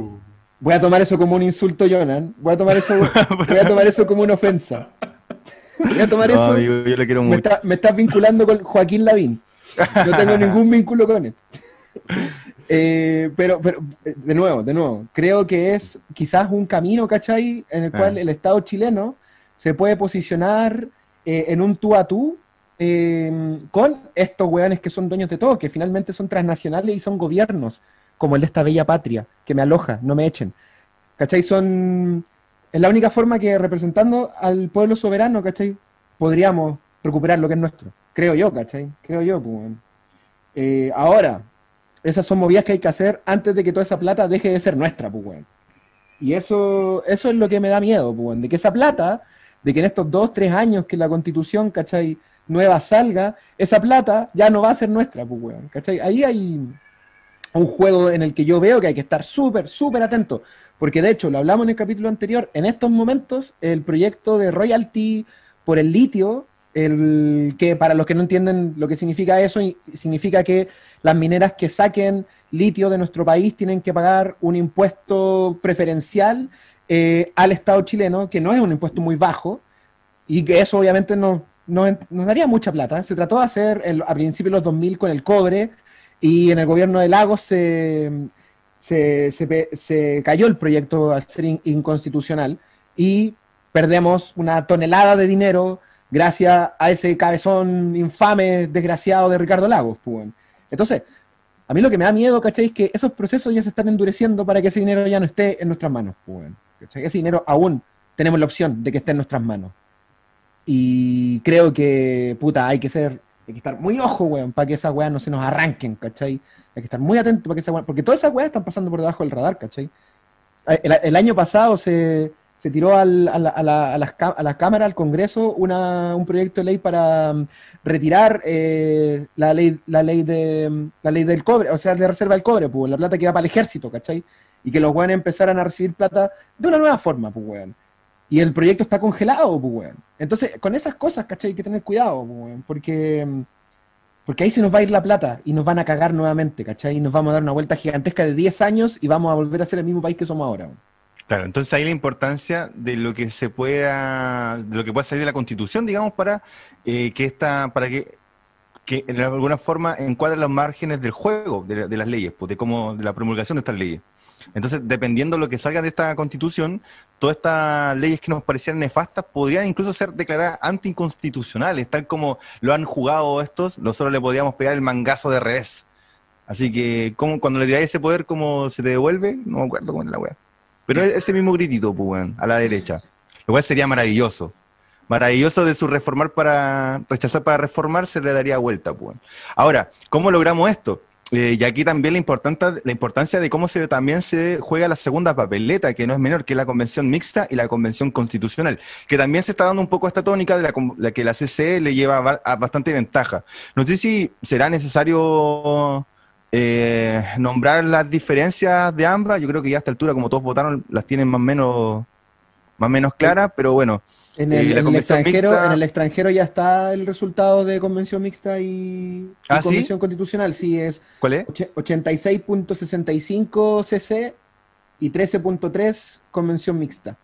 Voy a tomar eso como un insulto, Jonan. Voy a tomar eso, voy a tomar eso como una ofensa. Voy a tomar No, eso. amigo, yo le quiero Me, mucho. está, me estás vinculando con Joaquín Lavín. No tengo ningún vínculo con él. Eh, pero, pero, de nuevo, de nuevo, creo que es quizás un camino, ¿cachai? En el cual Ah. el Estado chileno se puede posicionar eh, en un tú a tú eh, con estos weones que son dueños de todo, que finalmente son transnacionales y son gobiernos, como el de esta bella patria, que me aloja, no me echen. ¿Cachai? Son... Es la única forma que representando al pueblo soberano, ¿cachai? Podríamos recuperar lo que es nuestro. Creo yo, ¿cachai? Creo yo, pues, weón. Eh, ahora, esas son movidas que hay que hacer antes de que toda esa plata deje de ser nuestra, pues, weón. Y eso, eso es lo que me da miedo, pues, weón, de que esa plata, de que en estos dos, tres años que la constitución, ¿cachai? Nueva salga, esa plata ya no va a ser nuestra, pues, weón, ¿cachai? Ahí hay un juego en el que yo veo que hay que estar súper, súper atento, porque de hecho, lo hablamos en el capítulo anterior, en estos momentos el proyecto de royalty por el litio, el que para los que no entienden lo que significa eso, significa que las mineras que saquen litio de nuestro país tienen que pagar un impuesto preferencial eh, al Estado chileno, que no es un impuesto muy bajo, y que eso obviamente nos, nos, nos daría mucha plata. Se trató de hacer el, a principios de los dos mil con el cobre, y en el gobierno de Lagos se, se, se, se cayó el proyecto al ser in, inconstitucional, y perdemos una tonelada de dinero gracias a ese cabezón infame, desgraciado de Ricardo Lagos. Pues. Entonces, a mí lo que me da miedo, ¿cachai? Es que esos procesos ya se están endureciendo para que ese dinero ya no esté en nuestras manos. Pues, ¿cachai? Ese dinero aún tenemos la opción de que esté en nuestras manos. Y creo que, puta, hay que ser, hay que estar muy ojo, weón, para que esas weas no se nos arranquen, ¿cachai? Hay que estar muy atento para que esas weas, porque todas esas weas están pasando por debajo del radar, ¿cachai? El, el año pasado se, se tiró al, a, la, a, la, a, las, a la Cámara, al Congreso, una, un proyecto de ley para um, retirar eh, la ley la ley de la ley del cobre, o sea, de reserva del cobre, pues, la plata que va para el ejército, ¿cachai? Y que los weones empezaran a recibir plata de una nueva forma, pues, weón. Y el proyecto está congelado, pues, weón. Entonces, con esas cosas, ¿cachai? Hay que tener cuidado, pues, weón, porque, porque ahí se nos va a ir la plata y nos van a cagar nuevamente, ¿cachai? Y nos vamos a dar una vuelta gigantesca de diez años y vamos a volver a ser el mismo país que somos ahora, weón. Claro, entonces ahí la importancia de lo que se pueda, de lo que pueda salir de la Constitución, digamos, para eh, que esta, para que, que de alguna forma encuadre los márgenes del juego de, de las leyes, pues, de cómo, de la promulgación de estas leyes. Entonces, dependiendo de lo que salga de esta Constitución, todas estas leyes que nos parecieran nefastas podrían incluso ser declaradas anticonstitucionales, tal como lo han jugado estos, nosotros le podríamos pegar el mangazo de revés. Así que, ¿cómo, cuando le tiráis ese poder, ¿cómo se te devuelve? No me acuerdo cómo es la wea. Pero ese mismo gritito, pues, weón, a la derecha. Lo cual sería maravilloso. Maravilloso de su reformar para rechazar para reformar, se le daría vuelta, pues. Ahora, ¿cómo logramos esto? Eh, y aquí también la, importante, la importancia de cómo se también se juega la segunda papeleta, que no es menor, que es la convención mixta y la convención constitucional, que también se está dando un poco esta tónica de la, la que la C C E le lleva a, a bastante ventaja. No sé si será necesario eh, nombrar las diferencias de ambas. Yo creo que ya a esta altura, como todos votaron, las tienen más o menos, más o menos claras, pero bueno. En el, eh, la en, el convención extranjero, mixta... en el extranjero ya está el resultado de convención mixta y, y ¿Ah, convención sí? constitucional. Sí, es ¿Cuál es? ochenta y seis punto sesenta y cinco C C y trece punto tres convención mixta.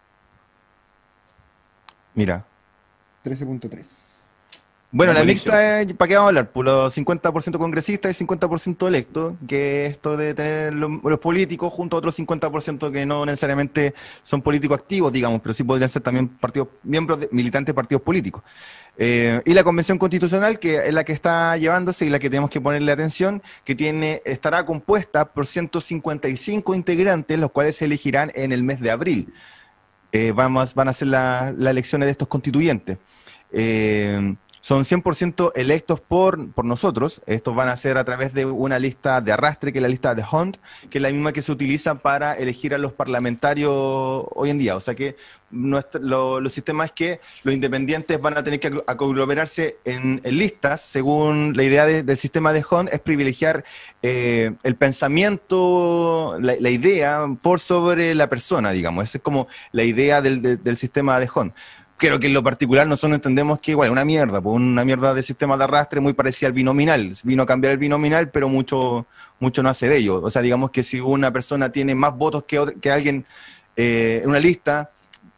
Mira. trece punto tres. Bueno, La la buenísimo. mixta, es, ¿para qué vamos a hablar? Por los cincuenta por ciento congresistas y cincuenta por ciento electos, que esto de tener los, los políticos junto a otros cincuenta por ciento que no necesariamente son políticos activos, digamos, pero sí podrían ser también partidos, miembros de, militantes de partidos políticos. Eh, y la Convención Constitucional, que es la que está llevándose y la que tenemos que ponerle atención, que tiene estará compuesta por ciento cincuenta y cinco integrantes, los cuales se elegirán en el mes de abril. Eh, vamos, van a ser las la elecciones de estos constituyentes. Eh, Son cien por ciento electos por, por nosotros. Estos van a ser a través de una lista de arrastre, que es la lista de Hunt, que es la misma que se utiliza para elegir a los parlamentarios hoy en día. O sea que nuestro, lo, los sistemas es que los independientes van a tener que aglomerarse en, en listas, según la idea de, del sistema de Hunt, es privilegiar eh, el pensamiento, la, la idea, por sobre la persona, digamos. Esa es como la idea del, del, del sistema de Hunt. Creo que en lo particular nosotros entendemos que igual es una mierda, pues una mierda de sistema de arrastre muy parecida al binominal. Vino a cambiar el binominal, pero mucho, mucho no hace de ello. O sea, digamos que si una persona tiene más votos que, otra, que alguien eh, en una lista,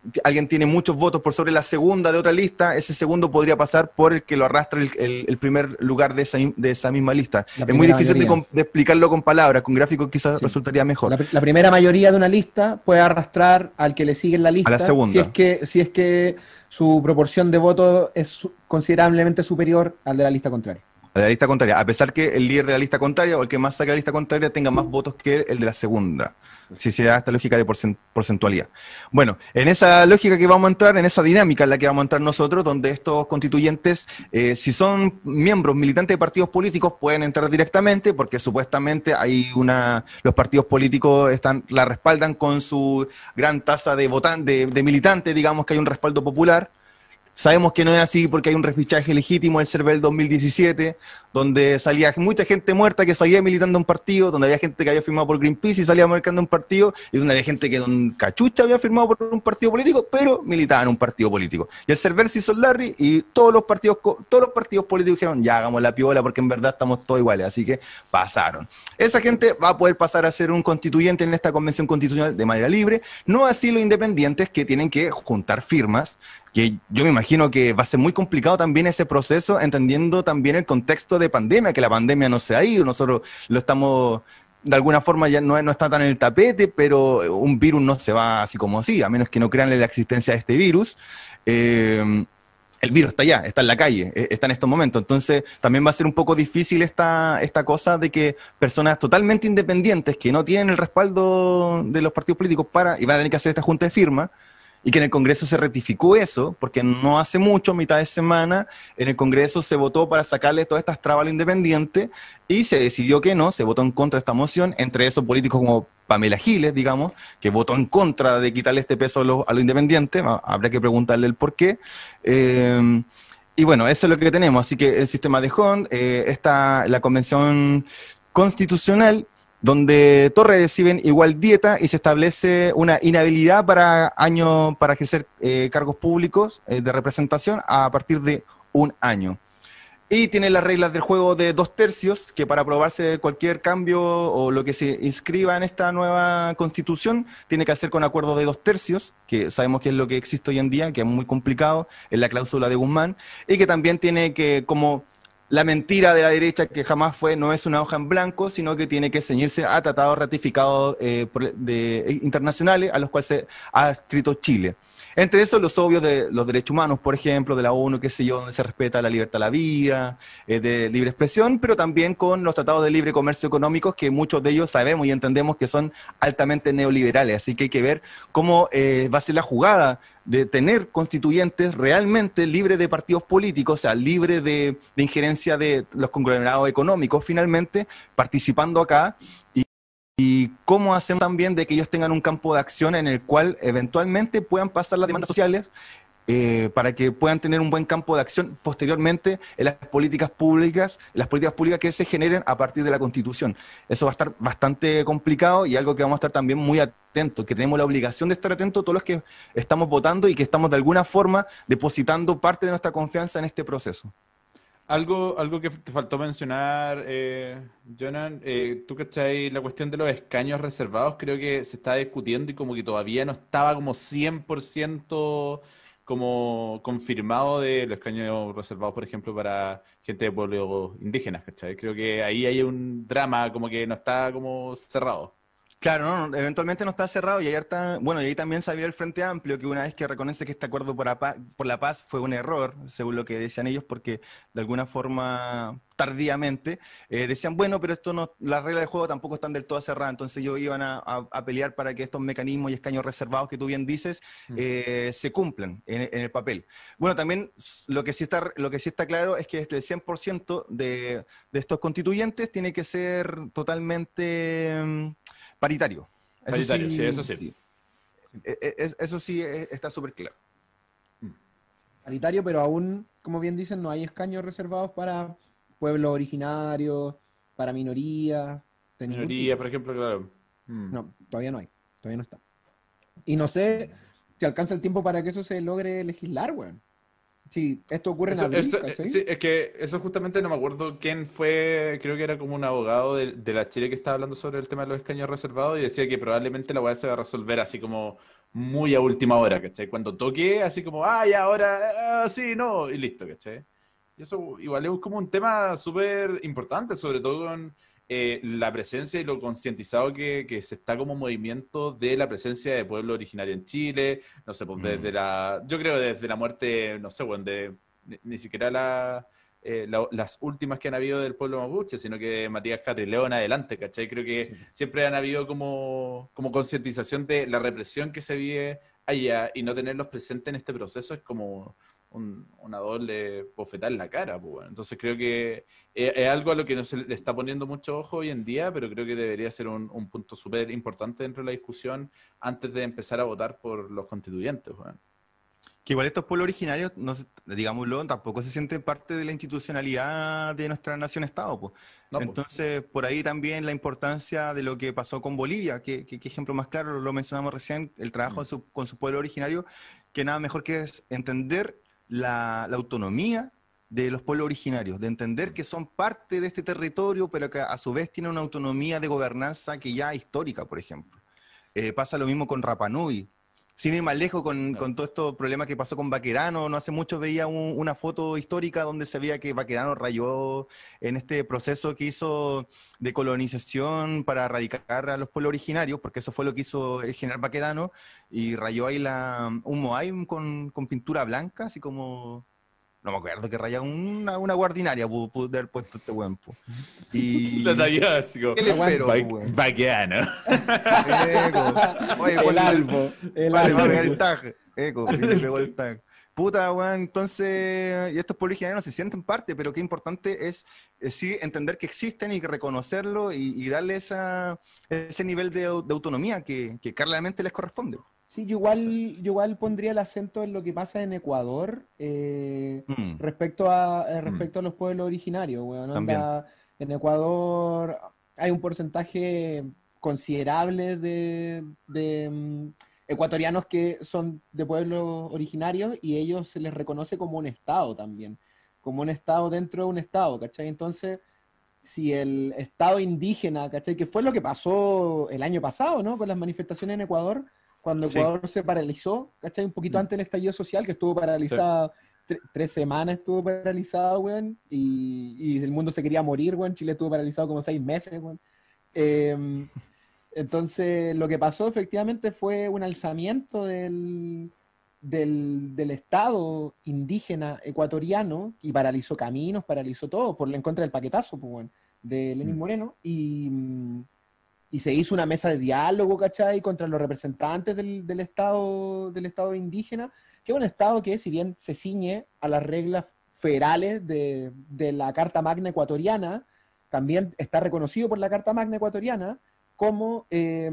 alguien tiene muchos votos por sobre la segunda de otra lista, ese segundo podría pasar por el que lo arrastra el, el- el primer lugar de esa, de esa misma lista. La Es muy primera difícil de, mayoría. com- de explicarlo con palabras, con gráficos quizás Sí. resultaría mejor. La, la primera mayoría de una lista puede arrastrar al que le sigue en la A la lista si segunda. es que, si es que su proporción de votos es su- considerablemente superior al de la lista contraria. A la lista contraria, a pesar que el líder de la lista contraria o el que más saque la lista contraria tenga más votos que el de la segunda, si se da esta lógica de porcent- porcentualidad. Bueno, en esa lógica que vamos a entrar, en esa dinámica en la que vamos a entrar nosotros, donde estos constituyentes, eh, si son miembros militantes de partidos políticos, pueden entrar directamente, porque supuestamente hay una, los partidos políticos están, la respaldan con su gran tasa de votantes, de, de militantes, digamos que hay un respaldo popular. Sabemos que no es así porque hay un refichaje legítimo del CERVEL dos mil diecisiete, donde salía mucha gente muerta que salía militando en un partido, donde había gente que había firmado por Greenpeace y salía marcando un partido, y donde había gente que don Cachucha había firmado por un partido político, pero militaba en un partido político. Y el CERVEL se hizo el Larry y todos los partidos, todos los partidos políticos dijeron, ya hagamos la piola porque en verdad estamos todos iguales, así que pasaron. Esa gente va a poder pasar a ser un constituyente en esta convención constitucional de manera libre, no así los independientes que tienen que juntar firmas, que yo me imagino que va a ser muy complicado también ese proceso, entendiendo también el contexto de pandemia, que la pandemia no se ha ido, nosotros lo estamos, de alguna forma ya no, no está tan en el tapete, pero un virus no se va así como así, a menos que no crean en la existencia de este virus. Eh, el virus está allá, está en la calle, eh, está en estos momentos, entonces también va a ser un poco difícil esta, esta cosa de que personas totalmente independientes, que no tienen el respaldo de los partidos políticos para, y van a tener que hacer esta junta de firma, y que en el Congreso se ratificó eso, porque no hace mucho, mitad de semana, en el Congreso se votó para sacarle todas estas trabas a lo independiente, y se decidió que no, se votó en contra de esta moción, entre esos políticos como Pamela Giles, digamos, que votó en contra de quitarle este peso a los a lo independientes, habrá que preguntarle el por qué. Eh, y bueno, eso es lo que tenemos, así que el sistema de Hunt, eh, esta, la Convención Constitucional, donde todos reciben igual dieta y se establece una inhabilidad para año para ejercer eh, cargos públicos eh, de representación a partir de un año. Y tiene las reglas del juego de dos tercios, que para aprobarse cualquier cambio o lo que se inscriba en esta nueva constitución, tiene que hacer con acuerdo de dos tercios, que sabemos que es lo que existe hoy en día, que es muy complicado, es la cláusula de Guzmán, y que también tiene que, como la mentira de la derecha que jamás fue, no es una hoja en blanco, sino que tiene que ceñirse a tratados ratificados eh, por- de, internacionales a los cuales se ha escrito Chile. Entre esos, los obvios de los derechos humanos, por ejemplo, de la ONU, qué sé yo, donde se respeta la libertad a la vida, eh, de libre expresión, pero también con los tratados de libre comercio económicos, que muchos de ellos sabemos y entendemos que son altamente neoliberales. Así que hay que ver cómo eh, va a ser la jugada de tener constituyentes realmente libres de partidos políticos, o sea, libres de, de injerencia de los conglomerados económicos, finalmente, participando acá. Y cómo hacemos también de que ellos tengan un campo de acción en el cual eventualmente puedan pasar las demandas sociales eh, para que puedan tener un buen campo de acción posteriormente en las políticas públicas, en las políticas públicas que se generen a partir de la Constitución. Eso va a estar bastante complicado y algo que vamos a estar también muy atentos, que tenemos la obligación de estar atentos todos los que estamos votando y que estamos de alguna forma depositando parte de nuestra confianza en este proceso. Algo, algo que te faltó mencionar, eh, Jonan, eh, tú cachai, la cuestión de los escaños reservados, creo que se está discutiendo y como que todavía no estaba como cien por ciento como confirmado de los escaños reservados, por ejemplo, para gente de pueblos indígenas, ¿cachai? Creo que ahí hay un drama como que no está como cerrado. Claro, no, no, eventualmente no está cerrado y hay harta, bueno, y ahí también sabía el Frente Amplio que una vez que reconoce que este acuerdo por la paz, por la paz fue un error, según lo que decían ellos, porque de alguna forma tardíamente eh, decían, bueno, pero esto no, las reglas del juego tampoco están del todo cerradas, entonces ellos iban a, a, a pelear para que estos mecanismos y escaños reservados que tú bien dices eh, se cumplan en, en el papel. Bueno, también lo que sí está, lo que sí está claro es que el cien por ciento de, de estos constituyentes tiene que ser totalmente um, paritario. Eso Paritario, sí, sí, eso sí. sí. E- e- Eso sí eh, está súper claro. Paritario, pero aún, como bien dicen, no hay escaños reservados para pueblos originarios, para minorías, de ningún Minoría, tipo. por ejemplo, claro. Mm. No, todavía no hay, todavía no está. Y no sé si alcanza el tiempo para que eso se logre legislar, weón. Sí, esto ocurre en Eso, abril, eso- ¿cachai? sí, es que eso justamente no me acuerdo quién fue, creo que era como un abogado de, de la Chile que estaba hablando sobre el tema de los escaños reservados y decía que probablemente la weá se va a resolver así como muy a última hora, ¿cachai? Cuando toque, así como, ah, ya, ahora, ah, sí, no, y listo, ¿cachai? Y eso igual es como un tema súper importante, sobre todo con eh, la presencia y lo concientizado que, que se está como movimiento de la presencia de pueblo originario en Chile, no sé, pues desde Mm. la, yo creo desde la muerte, no sé, bueno, de, ni, ni siquiera la, eh, la- las últimas que han habido del pueblo mapuche, sino que Matías Catrileo en adelante, ¿cachai? Creo que Sí. siempre han habido como, como concientización de la represión que se vive allá y no tenerlos presentes en este proceso es como un- una doble bofetada en la cara, pues, bueno. Entonces creo que es, es algo a lo que no se le está poniendo mucho ojo hoy en día, pero creo que debería ser un, un punto súper importante dentro de la discusión antes de empezar a votar por los constituyentes, bueno. Que igual estos pueblos originarios, no se- digámoslo, tampoco se sienten parte de la institucionalidad de nuestra nación-estado, pues. No, pues. Entonces, por ahí también la importancia de lo que pasó con Bolivia, que, que- que ejemplo más claro, lo mencionamos recién, el trabajo de su- con su pueblo originario, que nada mejor que es entender la, la autonomía de los pueblos originarios, de entender que son parte de este territorio, pero que a su vez tienen una autonomía de gobernanza que ya es histórica, por ejemplo. Eh, pasa lo mismo con Rapa Nui. Sin ir más lejos, con, Claro. con todo estos problemas que pasó con Baquedano, no hace mucho veía un- una foto histórica donde se veía que Baquedano rayó en este proceso que hizo de colonización para erradicar a los pueblos originarios, porque eso fue lo que hizo el general Baquedano, y rayó ahí la, un moai con, con pintura blanca, así como, no me acuerdo, que rayaba una, una guardinaria, pu- pudo haber puesto este weón, pu. La Y talla así como, ¿qué le espero, ba- pu, weón? baqueano. Eco. Oye, El ponle, albo, el vale, va a pegar el albo. tag. Eco, y le pegó el tag. Puta, weón, entonces, y estos pueblos originarios no se sienten parte, pero qué importante es, eh, sí entender que existen y que reconocerlo y, y darle esa, ese nivel de, au- de autonomía que, que claramente les corresponde. Sí, yo igual, yo igual pondría el acento en lo que pasa en Ecuador eh, Mm, respecto a, eh, mm, respecto a los pueblos originarios, weón. también. Onda, en Ecuador hay un porcentaje considerable de, de, mm, ecuatorianos que son de pueblos originarios y ellos se les reconoce como un estado también, como un estado dentro de un estado, ¿cachai? Entonces, si el estado indígena, ¿cachai? Que fue lo que pasó el año pasado, ¿no? Con las manifestaciones en Ecuador, cuando Sí. Ecuador se paralizó, ¿cachai? Un poquito Mm. antes del estallido social, que estuvo Sí. paralizado, tre- tres semanas estuvo paralizado, weón, y, y el mundo se quería morir, weón. Chile estuvo paralizado como seis meses, weón. Eh, entonces, lo que pasó efectivamente fue un alzamiento del, del, del Estado indígena ecuatoriano y paralizó caminos, paralizó todo, por en contra del paquetazo, pues, bueno, de Lenín Mm. Moreno, y, mm, y se hizo una mesa de diálogo, ¿cachai? Contra los representantes del, del Estado, del Estado indígena, que es un Estado que, si bien se ciñe a las reglas federales de, de la Carta Magna ecuatoriana, también está reconocido por la Carta Magna ecuatoriana como eh,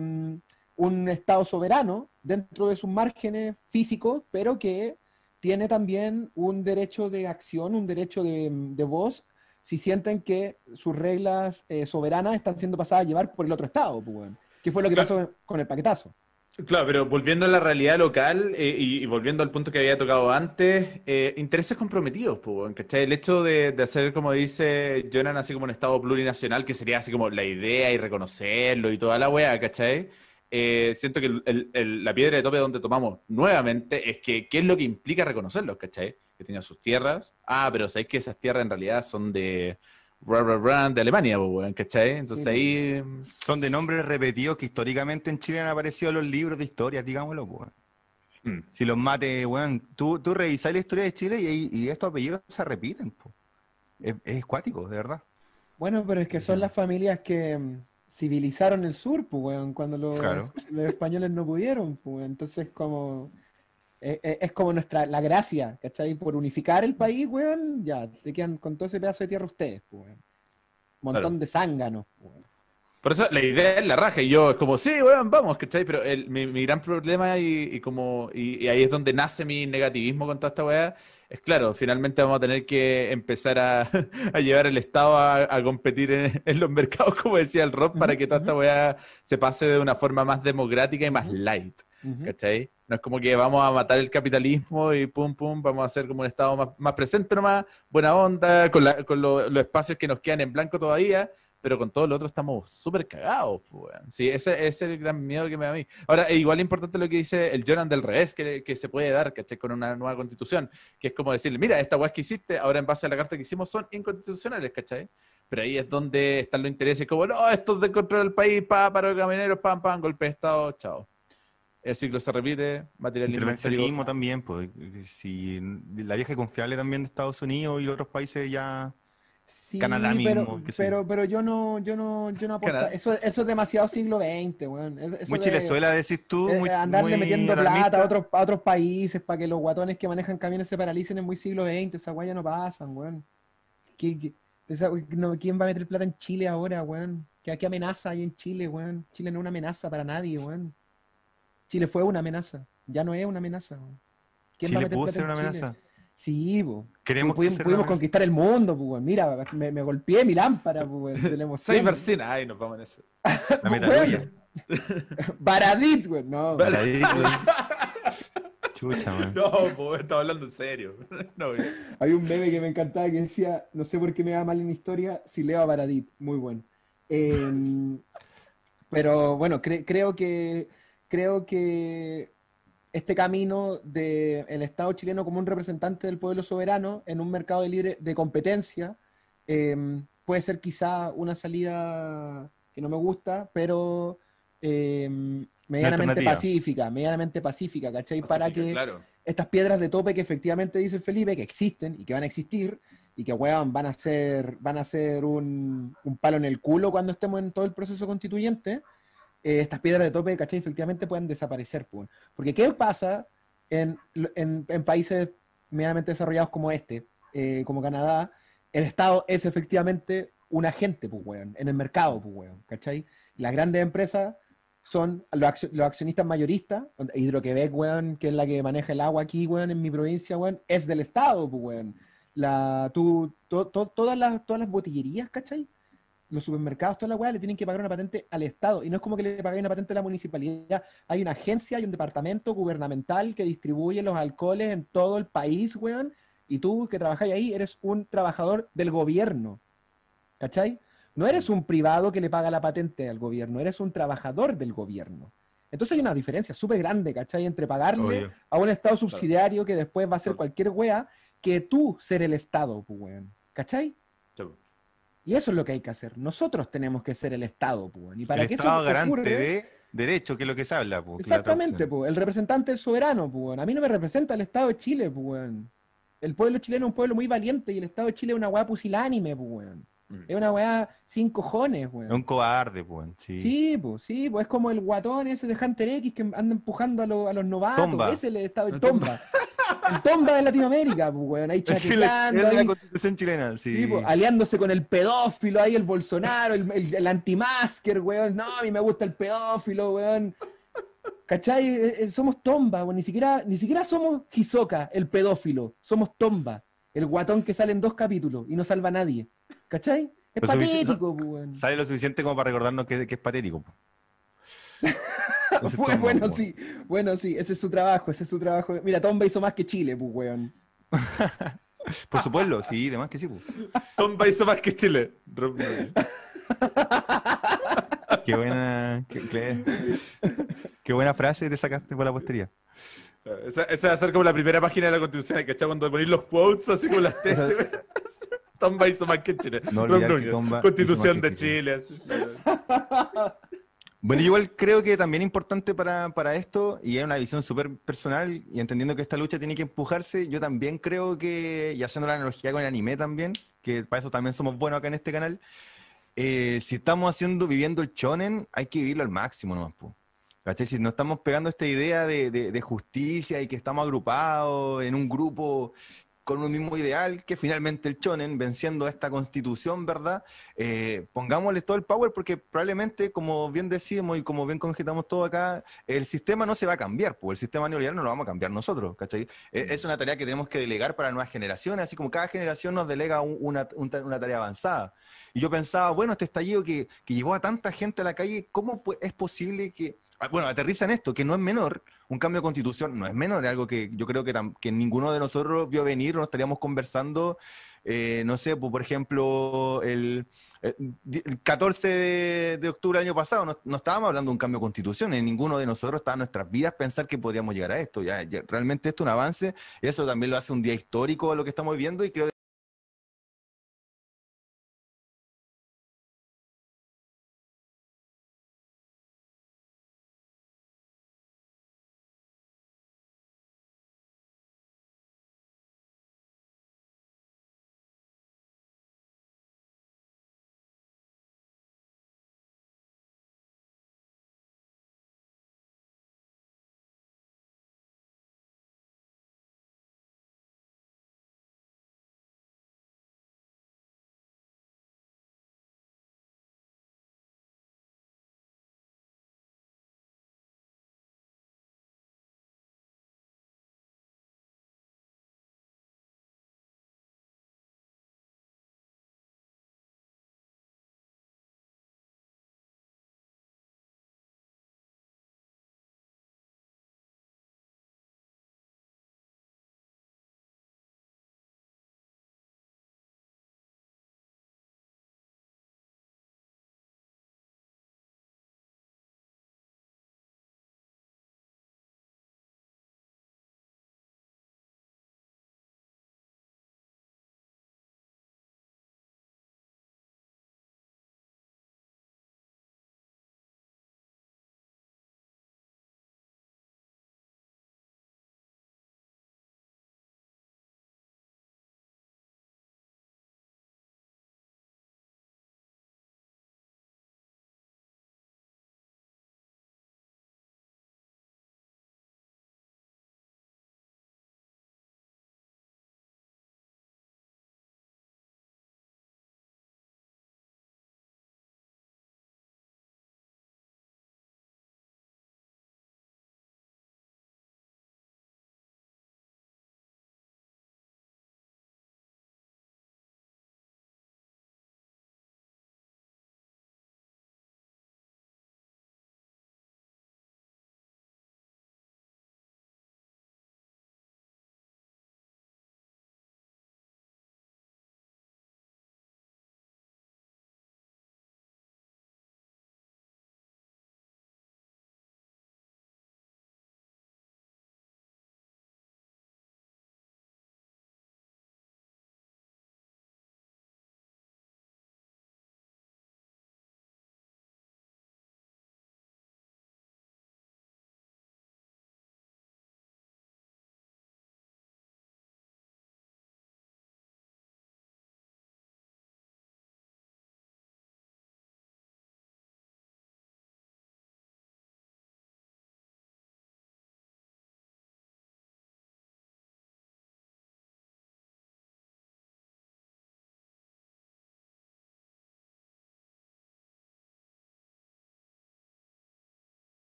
un Estado soberano dentro de sus márgenes físicos, pero que tiene también un derecho de acción, un derecho de, de voz, si sienten que sus reglas eh, soberanas están siendo pasadas a llevar por el otro Estado, pues, bueno. ¿Qué fue lo que Claro, pasó con el paquetazo? claro, pero volviendo a la realidad local eh, y, y volviendo al punto que había tocado antes, eh, intereses comprometidos, pues, weón, ¿cachai? El hecho de, de hacer, como dice Jonan, así como un Estado plurinacional, que sería así como la idea y reconocerlo y toda la weá, ¿cachai? Eh, siento que el- el- el- la piedra de tope donde tomamos nuevamente es que, ¿qué es lo que implica reconocerlos, ¿cachai? Que tenían sus tierras. Ah, pero sabéis que esas tierras en realidad son de, ra, ra, ra, de Alemania, pues, weón, ¿cachai? Sí, Entonces pues. ahí... Son de nombres repetidos que históricamente en Chile han aparecido en los libros de historia, digámoslo, pues. mm, Si los mates, weón, tú, tú revisás la historia de Chile y, y estos apellidos se repiten, po. Es, es cuático, de verdad. Bueno, pero es que son las familias que mm, civilizaron el sur, pues, weón, cuando los, Claro. los españoles no pudieron, pues, weón. Entonces, como, es, es- es como nuestra, la gracia, ¿cachai? Por unificar el país, weón, ya, se quedan con todo ese pedazo de tierra ustedes, pues, weón. claro. Montón de zánganos, pues, weón. Por eso la idea es la raja y yo es como, sí, weón, vamos, ¿cachai? Pero el, mi, mi gran problema y, y como y, y ahí es donde nace mi negativismo con toda esta weá, es claro, finalmente vamos a tener que empezar a, a llevar el Estado a, a competir en, en los mercados, como decía el Rob, para Ujú, que toda ujú, esta weá se pase de una forma más democrática y más ujú. light. Ujú. ¿cachai? No es como que vamos a matar el capitalismo y pum, pum, vamos a hacer como un Estado más, más presente nomás, buena onda, con, la, con lo- los espacios que nos quedan en blanco todavía, pero con todo lo otro estamos súper cagados, pues, weón. Sí, ese, ese es el gran miedo que me da a mí. Ahora, e igual es importante lo que dice el Jonan del revés, que, que se puede dar, ¿cachai? Con una nueva constitución, que es como decirle, mira, estas weas que hiciste, ahora en base a la carta que hicimos, son inconstitucionales, ¿cachai? Pero ahí es donde están los intereses, como, no, esto es de control del país, pa, para los camioneros, pam, pam, golpe de Estado, chao. El ciclo se repite, materialismo histórico. Intervencionismo también, pues. Si la vieja y confiable también de Estados Unidos y otros países ya, Canadá Sí, pero, mismo, qué sé yo. pero, pero yo no, yo no, yo no aporta. Canadá. Eso, eso es demasiado siglo veinte, weón. Es- Eso Muy de chilezuela, decís tú, eh, muy, andarle muy metiendo alarmista. plata a otros, a otros países para que los guatones que manejan camiones se paralicen es muy siglo veinte. Esa weá ya no pasan, weón. ¿Qué- qué- esa- no, ¿quién va a meter plata en Chile ahora, weón? ¿Qué, qué amenaza hay en Chile, weón? Chile no es una amenaza para nadie, weón. Chile fue una amenaza, ya no es una amenaza, weón. ¿Quién va a Chile meter pudo plata ser en una Chile? amenaza. Sí, po. Queremos Pudimos, ser una pudimos amenaza. conquistar el mundo, pues, weón. Mira, me, me golpeé mi lámpara, pues, weón, de la emoción. Cybersyn, ay, nos vamos en eso. La metalurgia. Baradit, weón, no. Baradit, weón. Chucha, man. No, pues, estaba hablando en serio. No, güey. Había un meme que me encantaba que decía, no sé por qué me va mal en historia, si leo a Baradit, muy bueno. Eh, pero bueno, cre- creo que creo que este camino del Estado chileno como un representante del pueblo soberano en un mercado de libre de competencia eh, puede ser quizá una salida que no me gusta, pero eh, medianamente alternativa. pacífica, medianamente pacífica, ¿cachai? Para Pacífica, que claro. estas piedras de tope que efectivamente dice el Felipe, que existen y que van a existir, y que weón, van a ser, van a ser un, un palo en el culo cuando estemos en todo el proceso constituyente, eh, estas piedras de tope, ¿cachai? Efectivamente pueden desaparecer, pues. Porque ¿qué pasa en, en, en países medianamente desarrollados como este, eh, como Canadá? El Estado es efectivamente un agente, pues, weón, en el mercado, pues, weón, ¿cachai? Las grandes empresas son los, accio- los accionistas mayoristas. Hidroquebec, weón, que es la que maneja el agua aquí, weón, en mi provincia, weón, es del Estado, pues, weón. La, tú, to- to- todas, las, todas las botillerías, ¿cachai? Los supermercados, toda la weá, le tienen que pagar una patente al Estado. Y no es como que le pagáis una patente a la municipalidad. Hay una agencia, hay un departamento gubernamental que distribuye los alcoholes en todo el país, weón. Y tú que trabajáis ahí eres un trabajador del gobierno. ¿Cachai? No eres un privado que le paga la patente al gobierno, eres un trabajador del gobierno. Entonces hay una diferencia súper grande, ¿cachai? Entre pagarle Obvio. a un Estado subsidiario que después va a hacer Claro. cualquier wea, que tú ser el Estado, pues, weón. ¿Cachai? Chau. Y eso es lo que hay que hacer. Nosotros tenemos que ser el Estado, pues, weón. Y para El que Estado eso garante ocurre, de derecho, que es lo que se habla, pues, que es la exactamente, traducción. pues, el representante del soberano, pues, weón. A mí no me representa el Estado de Chile, pues, weón. El pueblo chileno es un pueblo muy valiente y el Estado de Chile es una weá pusilánime, pues, weón. Mm. Es una weá sin cojones, weón. Es un cobarde, pues, sí. Sí, pues, sí, pues es como el guatón ese de Hunter X que anda empujando a, los- a los novatos. Tomba. Ese es el estado el El tomba. El tomba de Latinoamérica, pues, weón. Ahí Es la, chaqueteando, es de la ahí, constitución chilena, sí. sí, pues, aliándose con el pedófilo, ahí el Bolsonaro, el, el, el antimasker, weón. No, a mí me gusta el pedófilo, weón. ¿Cachai? Eh, eh, somos tomba, weón. Ni siquiera, ni siquiera somos Hisoka, el pedófilo. Somos tomba. El guatón que sale en dos capítulos y no salva a nadie. ¿Cachai? Es Lo sufici- patético, pues, weón. Sale lo suficiente como para recordarnos que, que es patético. pues. Ese es Bueno, Tomba, bueno, pues. sí, bueno, sí, ese es su trabajo, ese es su trabajo. Mira, Tomba hizo más que Chile, pues, weón. Por su pueblo, sí, demás que sí. Pues. Tomba hizo más que Chile. Rob- Qué buena, qué, qué- qué buena frase te sacaste por la postería. Esa, esa va a ser como la primera página de la Constitución, ¿cachai? Cuando ponéis los quotes así como las tesis. güey. Tomba hizo más que Chile. No Rob olvidar que Núñez, Tomba Constitución hizo más de que Chile. Chile. así. Bueno, yo igual creo que también es importante para, para esto, y es una visión súper personal, y entendiendo que esta lucha tiene que empujarse, yo también creo que, y haciendo la analogía con el anime también, que para eso también somos buenos acá en este canal, eh, si estamos haciendo, viviendo el shonen, hay que vivirlo al máximo nomás, po. ¿Cachai? Si no estamos pegando esta idea de, de, de justicia y que estamos agrupados en un grupo con un mismo ideal, que finalmente el shonen, venciendo esta constitución, ¿verdad? Eh, pongámosle todo el power porque probablemente, como bien decimos y como bien conjetamos todo acá, el sistema no se va a cambiar, pues el sistema neoliberal no lo vamos a cambiar nosotros, ¿cachai? Eh, es una tarea que tenemos que delegar para nuevas generaciones, así como cada generación nos delega un- una, un- una tarea avanzada. Y yo pensaba, bueno, este estallido que, que llevó a tanta gente a la calle, ¿cómo pu- es posible que bueno, aterriza en esto, que no es menor, un cambio de constitución no es menor, es algo que yo creo que, tam- que ninguno de nosotros vio venir, no estaríamos conversando, eh, no sé, pues, por ejemplo, el, eh, di- el catorce de, de octubre del año pasado, no, no estábamos hablando de un cambio de constitución, en ninguno de nosotros estaba en nuestras vidas pensar que podríamos llegar a esto, ya, ya realmente esto es un avance, eso también lo hace un día histórico a lo que estamos viviendo, y creo